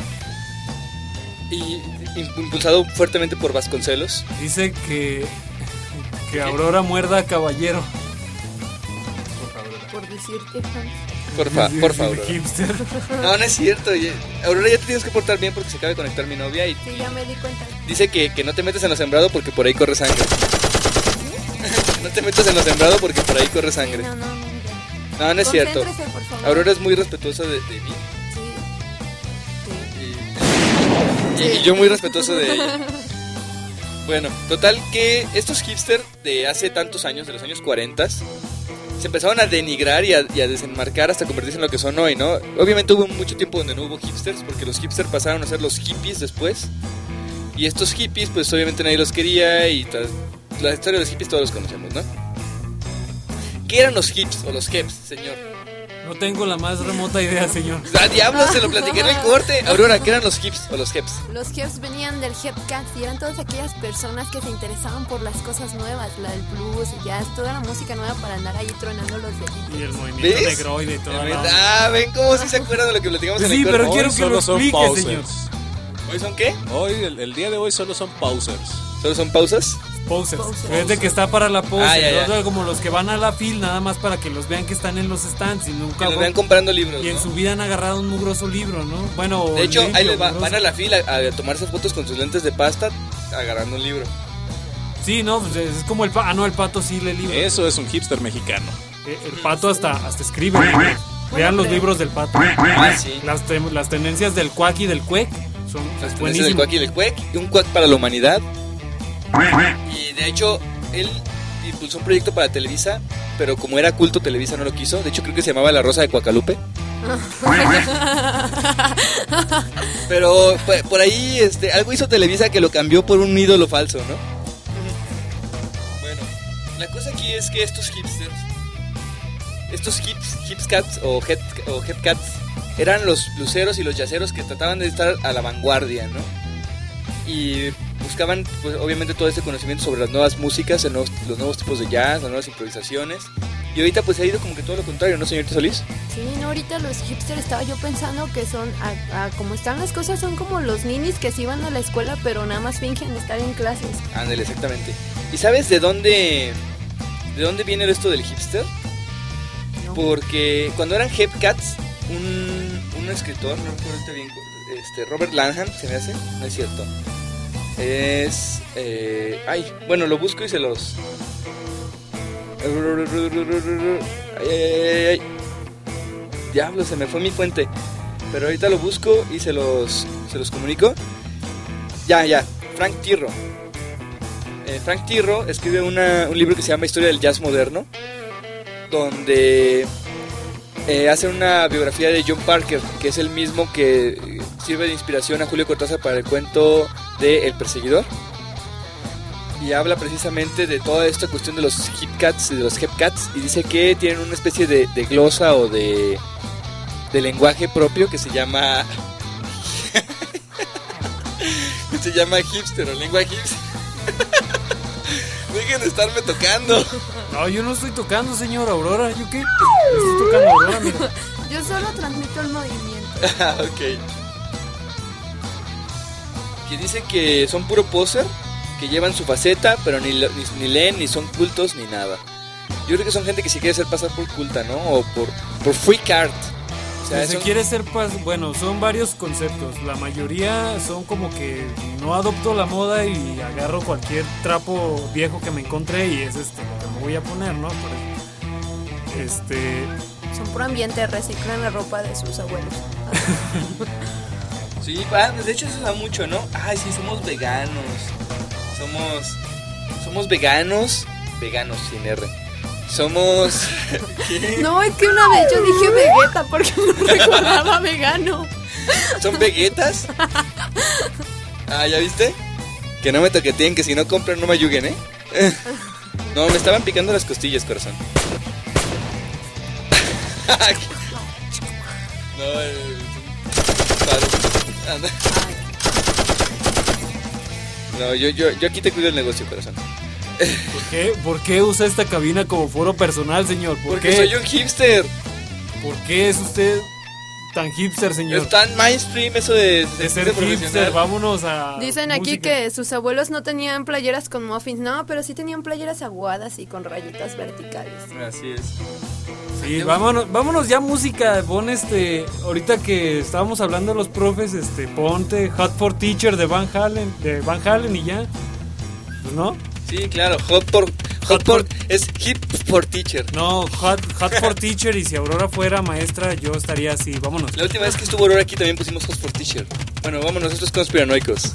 Y impulsado fuertemente por Vasconcelos. Dice que Aurora muerda a Caballero. Por decirte, Hans. Por favor. Hipster. No es cierto. Aurora, ya te tienes que portar bien porque se acaba de conectar mi novia y Sí, ya me di cuenta. dice que no te metes en lo sembrado porque por ahí corre sangre. No te metas en lo sembrado porque por ahí corre sangre. No es cierto. Concéntrese, por favor. Aurora es muy respetuosa de mí. Y yo muy respetuoso de ella. Bueno, total que estos hipsters de hace tantos años, de los años 40, se empezaron a denigrar y a desenmarcar hasta convertirse en lo que son hoy, ¿no? Obviamente hubo mucho tiempo donde no hubo hipsters, porque los hipsters pasaron a ser los hippies después. Y estos hippies, pues obviamente nadie los quería y la historia de los hippies todos los conocemos, ¿no? ¿Qué eran los hips o los heps, señor? No tengo la más remota idea, señor. ¡Ah, diablos! Se lo platiqué en el corte. Aurora, ¿qué eran los hips o los heps? Los Heps venían del Hepcats y eran todas aquellas personas que se interesaban por las cosas nuevas, la del blues y jazz, toda la música nueva para andar ahí tronando los deditos. Y el movimiento negroide y toda la... Ah, ven cómo sí se acuerdan de lo que platicamos en el corte. Sí, pero quiero que lo explique, señor. ¿Hoy son qué? Hoy, el día de hoy solo son pausers. ¿Solo son pausas? Posers. Es de que está para la pose. Ya. Como los que van a la fil nada más para que los vean que están en los stands y nunca que los vean comprando libros. Y en su vida han agarrado un mugroso libro, ¿no? Bueno, de hecho, limpio, ahí les van a la fila a tomarse fotos con sus lentes de pasta agarrando un libro. Sí, no, pues es como el pato. El pato sí lee libros. Eso es un hipster mexicano. El pato hasta escribe. Vean los libros del pato. Sí. Las tendencias del cuac y del cuec son las buenísimas. Del cuac y del cuec y un cuac para la humanidad. Y de hecho, él impulsó un proyecto para Televisa, pero como era culto, Televisa no lo quiso. De hecho, creo que se llamaba La Rosa de Cuacalupe. Pero por ahí algo hizo Televisa que lo cambió por un ídolo falso, ¿no? Bueno, la cosa aquí es que estos hipsters, estos hipscats o hepcats, eran los bluseros y los jazzeros que trataban de estar a la vanguardia, ¿no? Y buscaban, pues, obviamente todo este conocimiento sobre las nuevas músicas, los nuevos tipos de jazz, las nuevas improvisaciones. Y ahorita pues ha ido como que todo lo contrario, ¿no, señorita Solís? Sí, no, ahorita los hipsters estaba yo pensando que son, como están las cosas, son como los ninis que sí van a la escuela pero nada más fingen estar en clases. Ándale, exactamente. ¿Y sabes de dónde viene esto del hipster? No. Porque cuando eran hepcats, un escritor, no recuerdo ahorita bien, Robert Langham, se me hace, no es cierto. Es... bueno, lo busco y se los... Ay. Diablo, se me fue mi fuente. Pero ahorita lo busco y se los comunico. Ya, Frank Tirro. Frank Tirro escribe un libro que se llama Historia del Jazz Moderno, donde hace una biografía de John Parker, que es el mismo que sirve de inspiración a Julio Cortázar para el cuento de El Perseguidor. Y habla precisamente de toda esta cuestión de los hipcats y de los hepcats, y dice que tienen una especie de glosa o de lenguaje propio que se llama hipster o lengua hipster. Dejen de estarme tocando. No, yo no estoy tocando, señor Aurora. ¿Yo qué? Estoy tocando Aurora, mira. Yo solo transmito el movimiento. Ok. Que dice que son puro poser, que llevan su faceta, pero ni leen, ni son cultos, ni nada. Yo creo que son gente que se quiere hacer pasar por culta, ¿no? O por freak art. O sea, se quiere ser bueno, son varios conceptos. La mayoría son como que no adopto la moda y agarro cualquier trapo viejo que me encontré y es lo que me voy a poner, ¿no? Son por ambiente, reciclan la ropa de sus abuelos. Sí, de hecho eso da mucho, ¿no? Ay, sí, somos veganos. Somos veganos sin R. Somos... ¿Qué? No, es que una vez yo dije Vegeta porque no recordaba vegano. ¿Son vegetas? ¿Ya viste? Que no me toqueteen, que si no compran no me ayuden, ¿eh? No, me estaban picando las costillas, corazón. No, yo aquí te cuido el negocio, corazón. ¿Por qué usa esta cabina como foro personal, señor? Porque soy un hipster. ¿Por qué es usted tan hipster, señor. Es tan mainstream eso de ser hipster. Vámonos a Dicen aquí música. que sus abuelos no tenían playeras con muffins. No, pero sí tenían playeras aguadas y con rayitas verticales. Así es. Sí, vámonos ya música. Pon ahorita que estábamos hablando de los profes, ponte Hot for Teacher de Van Halen y ya. Pues no. Sí, claro, es Hip for Teacher. No, hot for Teacher, y si Aurora fuera maestra, yo estaría así. Vámonos. La última vez que estuvo Aurora aquí también pusimos Hot for Teacher. Bueno, vámonos, estos conspiranoicos.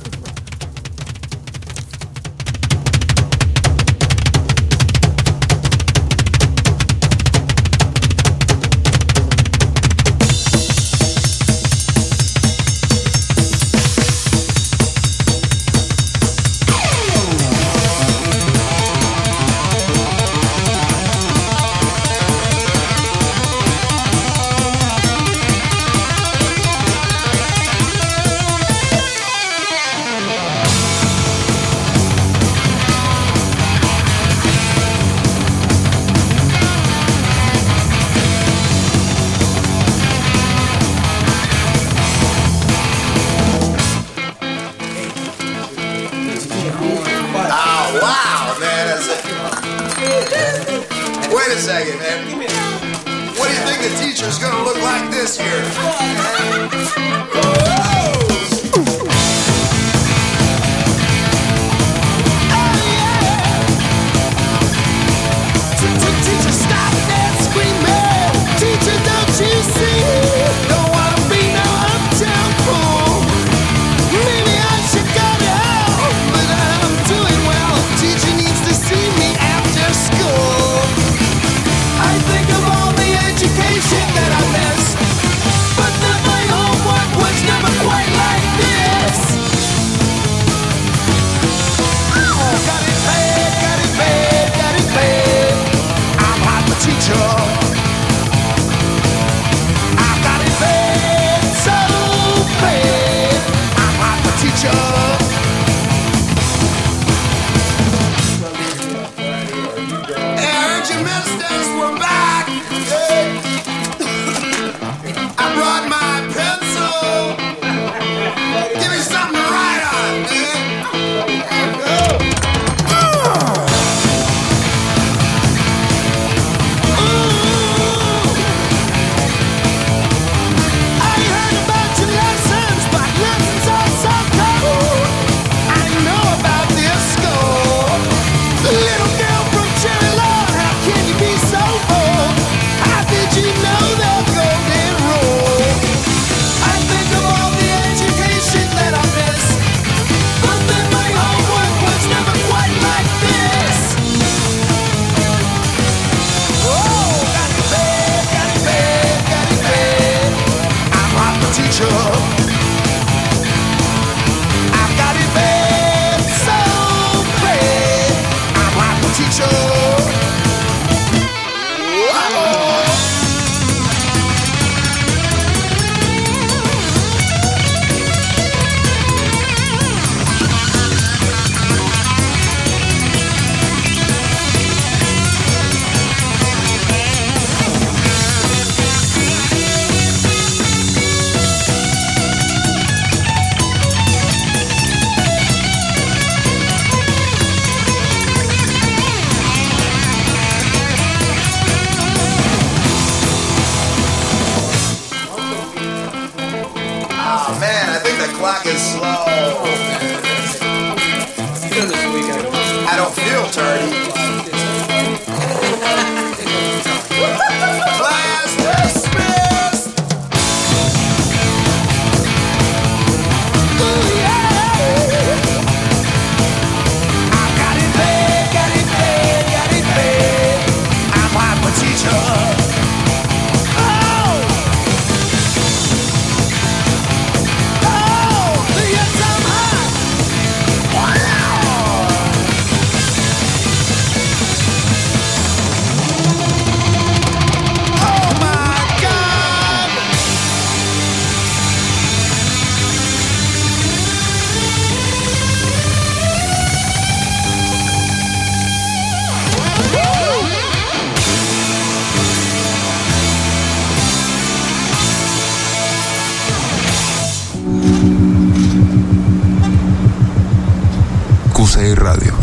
QCI Radio.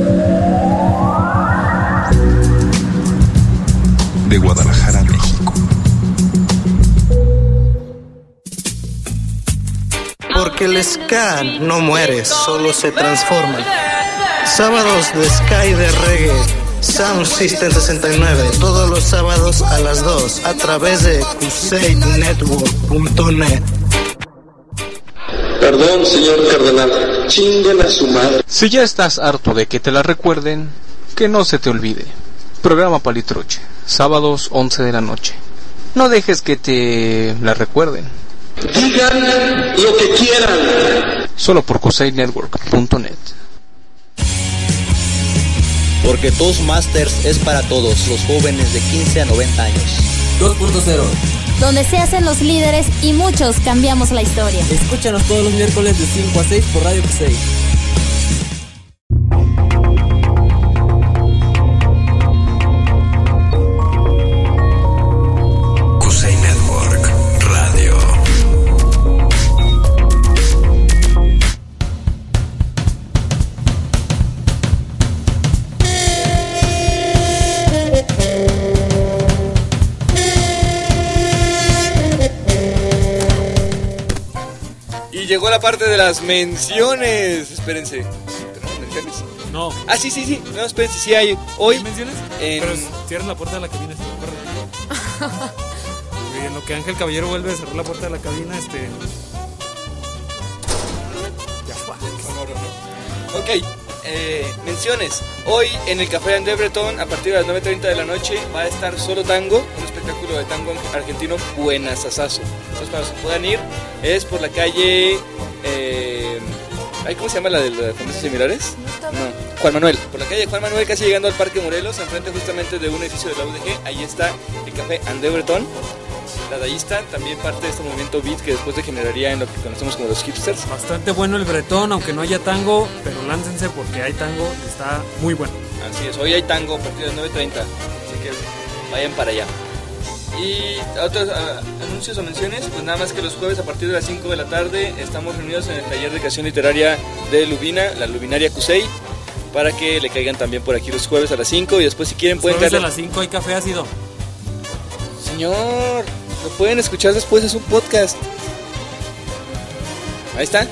De Guadalajara, México. Porque el ska no muere, solo se transforma. Sábados de ska y de reggae. Sound System 69, todos los sábados a las 2 a través de QCNetwork.net. Perdón, señor cardenal, chinguen a su madre. Si ya estás harto de que te la recuerden, que no se te olvide. Programa Palitroche, sábados 11 de la noche. No dejes que te la recuerden. Digan lo que quieran. Solo por QCNetwork.net. Porque Toastmasters es para todos los jóvenes de 15 a 90 años. 2.0. Donde se hacen los líderes y muchos cambiamos la historia. Escúchanos todos los miércoles de 5 a 6 por Radio QCI. QCI Network Radio. Llegó la parte de las menciones. Espérense. ¿Tenemos menciones? No. Ah, sí. No, espérense, sí hay. Hoy. ¿Hay menciones? Pero cierren la puerta de la cabina. Y en lo que Ángel Caballero vuelve a cerrar la puerta de la cabina, Ya. Ok. Menciones. Hoy en el Café Andebreton, a partir de las 9:30 de la noche, va a estar Solo Tango, un espectáculo de tango argentino buenazazazo. Entonces, para los que puedan ir, es por la calle. ¿Cómo se llama la de las famosas similares? No, Juan Manuel. Por la calle Juan Manuel, casi llegando al Parque Morelos, enfrente justamente de un edificio de la UDG. Ahí está el Café Andebreton. La dadaísta, también parte de este movimiento beat que después degeneraría en lo que conocemos como los hipsters. Bastante bueno el bretón, aunque no haya tango, pero láncense porque hay tango y está muy bueno. Así es, hoy hay tango a partir de las 9:30, así que vayan para allá. Y otros anuncios o menciones, pues nada más que los jueves a partir de las 5 de la tarde estamos reunidos en el taller de creación literaria de Lubina, la Lubinaria QCI, para que le caigan también por aquí los jueves a las 5 y después si quieren pueden caer. A las 5 hay café ácido. Señor, lo pueden escuchar después, es un podcast. Ahí está.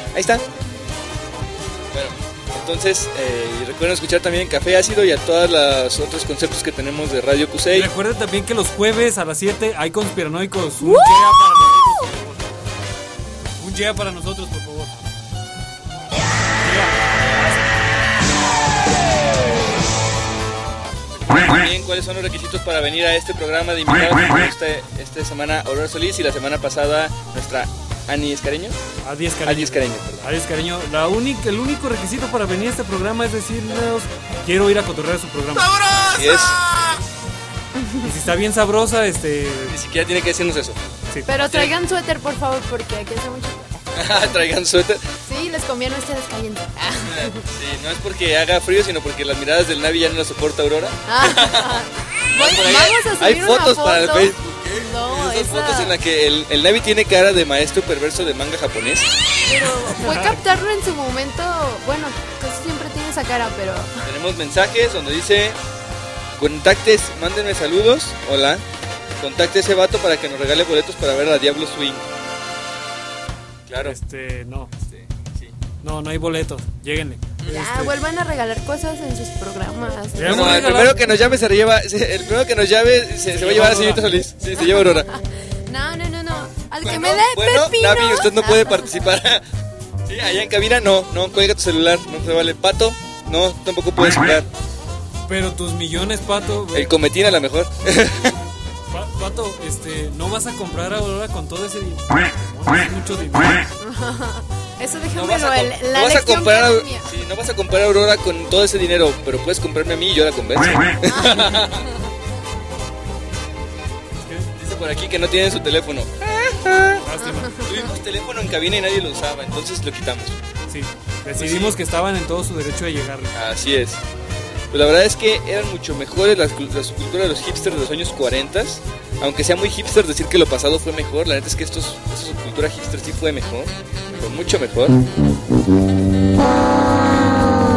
Bueno, entonces recuerden escuchar también Café Ácido y a todos los otros conceptos que tenemos de Radio QCI. Y recuerden también que los jueves a las 7 hay Conspiranoicos. Un yeah para nosotros, por favor. También cuáles son los requisitos para venir a este programa de invitados. Esta semana Aurora Solís y la semana pasada nuestra Adi Escareño. Adi Escareño. El único requisito para venir a este programa es decirnos: quiero ir a cotorrear su programa. ¡Sabrosa! Así es. Y si está bien sabrosa, Ni siquiera tiene que decirnos eso. Sí. Pero traigan suéter, por favor, porque aquí hace mucho. Traigan suéter. Sí, les conviene a ustedes caliente. Sí, no es porque haga frío, sino porque las miradas del Navi ya no las soporta Aurora. Vamos a subir hay fotos una para el foto. Facebook. No, esas fotos en las que el Navi tiene cara de maestro perverso de manga japonés. Pero fue captarlo en su momento. Bueno, casi siempre tiene esa cara, pero. Tenemos mensajes donde dice: contactes, mándenme saludos. Hola. Contacte a ese vato para que nos regale boletos para ver a Diablo Swing. Claro. No. Sí. No hay boletos. Lléguenle. Ya, vuelvan a regalar cosas en sus programas. No, el primero que nos llame se va a llevar a la señorita Solís. Sí, se lleva Aurora. No. Al que me dé el pepino. Navi, usted no puede participar. Sí, allá en cabina, no, cuelga tu celular, no se vale. Pato, no, tampoco puedes jugar. Pero tus millones, Pato. El cometín a lo mejor. Pato, no vas a comprar Aurora con todo ese dinero. No, es mucho dinero. Eso déjamelo, no vas a comprar Aurora con todo ese dinero, pero puedes comprarme a mí y yo la convenzo. Dice por aquí que no tiene su teléfono. Lástima. Tuvimos teléfono en cabina y nadie lo usaba, entonces lo quitamos. Sí, decidimos que estaban en todo su derecho de llegarle. Así es. Pues la verdad es que eran mucho mejores la subcultura de los hipsters de los años 40. Aunque sea muy hipster decir que lo pasado fue mejor, la neta es que esa subcultura hipster sí fue mejor. Fue mucho mejor.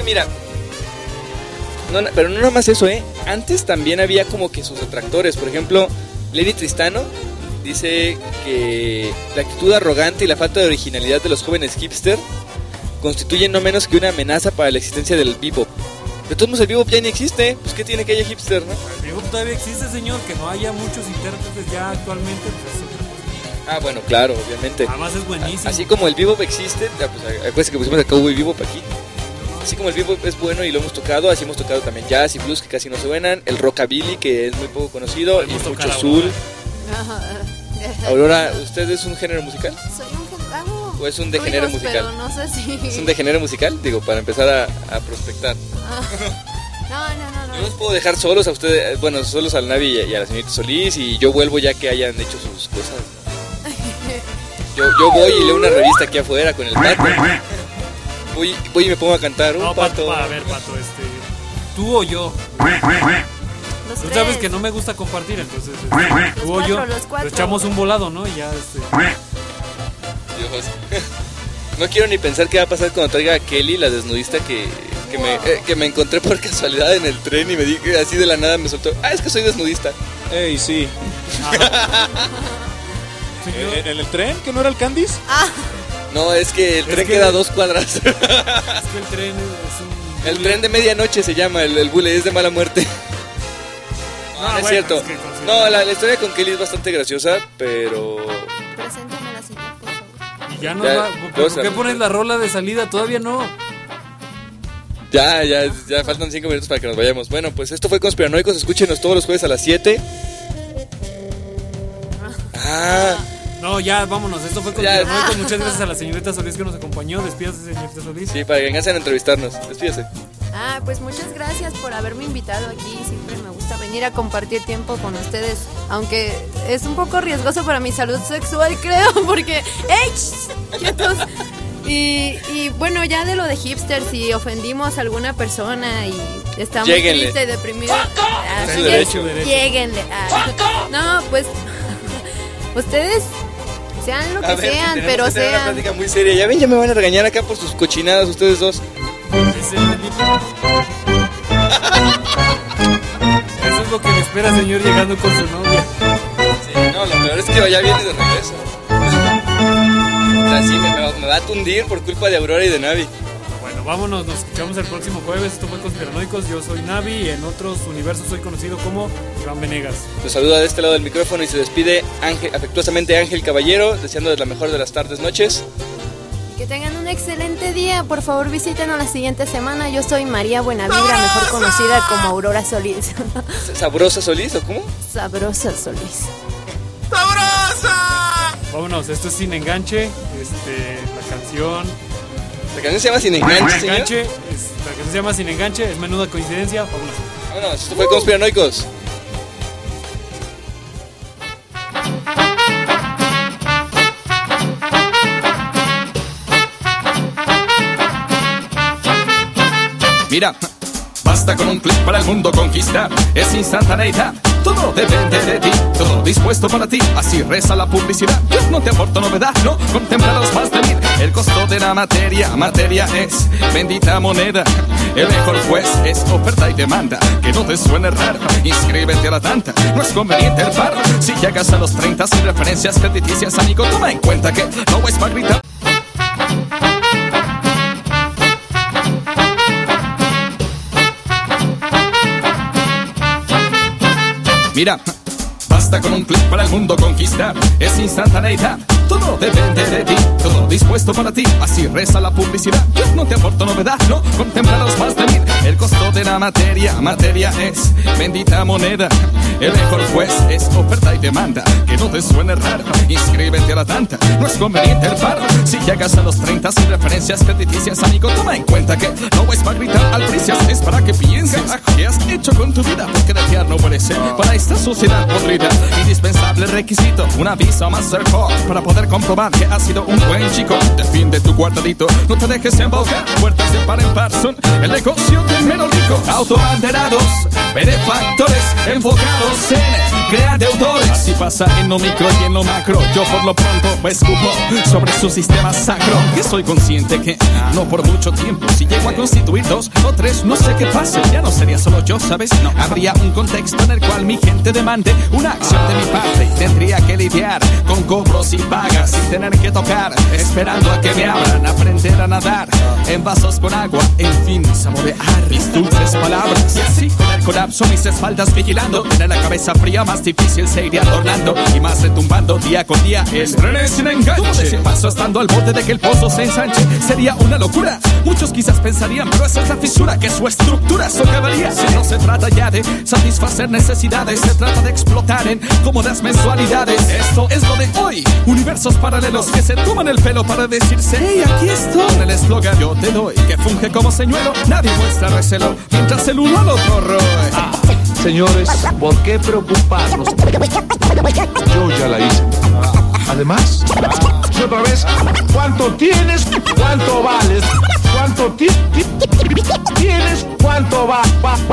mira. No, pero no nada más eso, Antes también había como que sus detractores. Por ejemplo, Lenny Tristano dice que la actitud arrogante y la falta de originalidad de los jóvenes hipster constituyen no menos que una amenaza para la existencia del bebop. De todos modos el bebop ya ni existe, pues ¿qué tiene que haya hipster, no? El bebop todavía existe, señor, que no haya muchos intérpretes ya actualmente, pues es otra cosa. Ah, bueno, claro, obviamente. Además es buenísimo. Así como el bebop existe, pues acuérdense que pusimos el Cowboy Bebop aquí. Así como el bebop es bueno y lo hemos tocado, así hemos tocado también jazz y blues que casi no suenan, el rockabilly que es muy poco conocido y mucho soul. Aurora, ¿usted es un género musical? Soy un género. ¿O es un degenere musical? Pero no sé si... ¿Es un degenere musical? Digo, para empezar a prospectar. No. Yo los puedo dejar solos a ustedes, bueno, solos al Navi y a la señorita Solís, y yo vuelvo ya que hayan hecho sus cosas. Yo voy y leo una revista aquí afuera con el Pato. Voy y me pongo a cantar un Pato. A ver, Pato, tú o yo. Tú sabes que no me gusta compartir, entonces tú o yo echamos un volado, ¿no? Y ya Dios. No quiero ni pensar qué va a pasar cuando traiga a Kelly, la desnudista que me encontré por casualidad en el tren y me dije así de la nada, me soltó, es que soy desnudista. Ey, sí. ¿En el tren? ¿Que no era el Candice? No, es que el tren queda a 2 cuadras. Es que el tren es un... El tren de medianoche se llama, el bule, es de mala muerte. No, es cierto. Es que no, la historia con Kelly es bastante graciosa, pero... Preséntame la cita, por favor. Y ya no va... ¿Por qué pones la rola de salida? Todavía no. Ya faltan 5 minutos para que nos vayamos. Bueno, pues esto fue Conspiranoicos. Escúchenos todos los jueves a las 7. No, ya, vámonos. Esto fue Conspiranoicos. Muchas gracias a la señorita Solís que nos acompañó. Despídase, señorita Solís. Sí, para que vengan a entrevistarnos. Despídase. Pues muchas gracias por haberme invitado aquí. Siempre me gusta venir a compartir tiempo con ustedes. Aunque es un poco riesgoso para mi salud sexual, creo. Porque... ¡Quietos! Y bueno, ya de lo de hipster, si ofendimos a alguna persona y estamos tristes, deprimidos, lléguenle. No, pues ustedes sean lo que sean, pero sean. Una plática muy seria. Ya ven, ya me van a regañar acá por sus cochinadas ustedes dos. Eso es lo que me espera, señor, llegando con su novia. Sí, no, lo peor es que ya viene de regreso. O sea, sí, me va a tundir por culpa de Aurora y de Navi. Bueno, vámonos, nos escuchamos el próximo jueves. Esto fue Conspiranoicos, yo soy Navi y en otros universos soy conocido como Iván Venegas. Los saluda de este lado del micrófono y se despide afectuosamente Ángel Caballero, deseándoles la mejor de las tardes, noches. Que tengan un excelente día. Por favor, visítenos la siguiente semana. Yo soy María Buenavibra, mejor conocida como Aurora Solís. ¿Sabrosa Solís o cómo? Sabrosa Solís. ¡Sabrosa! Vámonos, esto es Sin Enganche. La canción se llama Sin Enganche, señor. La canción se llama Sin Enganche, es menuda coincidencia. Vámonos, esto fue Conspiranoicos. Mira, basta con un clic para el mundo conquistar. Es instantaneidad, todo depende de ti. Todo dispuesto para ti, así reza la publicidad. Yo no te aporto novedad, no contempla los más de 1000. El costo de la materia es bendita moneda. El mejor juez es oferta y demanda. Que no te suene raro, inscríbete a la tanta. No es conveniente el paro. Si llegas a los 30 sin referencias crediticias, amigo, toma en cuenta que no es para gritar. Mira, basta con un clic para el mundo conquistar. Es instantaneidad, todo depende de ti. Todo dispuesto para ti, así reza la publicidad. Yo no te aporto novedad, no contempla los más de 1000. El costo de la materia es bendita moneda. El mejor juez es oferta y demanda. Que no te suene raro, inscríbete a la tanta. No es conveniente el paro. Si llegas a los 30 sin referencias crediticias, amigo, toma en cuenta que no es para gritar albricias, es para que pienses qué has hecho con tu vida. Porque desear no puede ser para esta sociedad podrida. Indispensable requisito, una Visa Mastercard para poder comprar comprobar que has sido un buen chico. Defiende tu cuartadito, no te dejes embaucar. Puertas de par en par son el negocio del menos rico. Autobanderados, benefactores, enfocados en crear deudores. Así pasa en lo micro y en lo macro. Yo por lo pronto me escupo sobre su sistema sacro. Que soy consciente que no por mucho tiempo, si llego a constituir 2 o 3, no sé qué pase. Ya no sería solo yo, ¿sabes? No, habría un contexto en el cual mi gente demande una acción de mi parte. Y tendría que lidiar con cobros y pagas sin tener que tocar, esperando a que me abran, aprender a nadar en vasos con agua, en fin, saborear mis dulces palabras. Y así con el colapso, mis espaldas vigilando, tener la cabeza fría, más difícil se iría adornando y más retumbando día con día. El tren sin enganche, como de paso estando al borde de que el pozo se ensanche, sería una locura. Muchos quizás pensarían, pero esa es la fisura que su estructura socavaría. Si no se trata ya de satisfacer necesidades, se trata de explotar en cómodas mensualidades. Esto es lo de hoy, universos paralelos que se toman el pelo para decirse, hey, aquí estoy. Con el eslogan yo te doy, que funge como señuelo, nadie muestra recelo, mientras el uno al otro roe. Señores, ¿por qué preocuparnos? Yo ya la hice. Además, y otra vez, ¿cuánto tienes? ¿Cuánto vales? ¿Cuánto tienes? ¿Cuánto vale?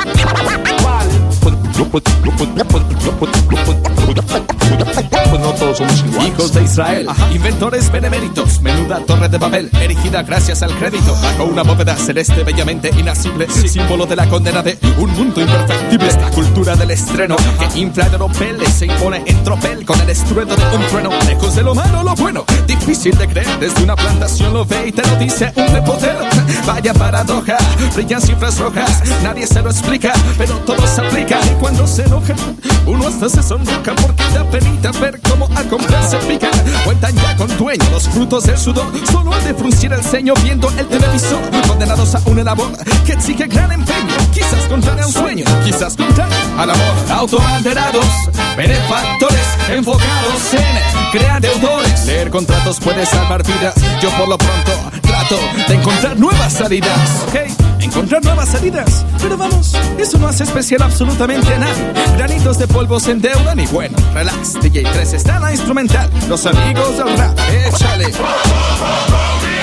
Pues no todos somos iguales. Hijos de Israel, inventores beneméritos, menuda torre de Babel, erigida gracias al crédito, bajo una bóveda celeste bellamente inacible, símbolo de la condena de un mundo imperfectible. Esta cultura del estreno que infla de ropeles se impone en tropel con el estruendo de un trueno, lejos de lo malo lo bueno, difícil de creer, desde una plantación lo ve y te lo dice un repotero. Vaya paradoja, brillan cifras rojas, nadie se lo explica, pero todo se aplica. Y cuando se enoja, uno hasta se sonroja porque da penita ver cómo a comprar se pican. Cuentan ya con dueño los frutos del sudor, solo han de fruncir el ceño viendo el televisor, condenados a una labor que exige gran empeño, quizás contrario a un sueño, quizás contrario al amor. Autobanderados, benefactores, enfocados en crear deudores. Leer contratos puede salvar vidas, yo por lo pronto trato de encontrar nuevas salidas. Ok, encontrar nuevas salidas, pero vamos, eso no hace especial absolutamente a nadie. Granitos de polvo se endeudan y bueno, relax, DJ 3 está la instrumental, los amigos del rap, échale.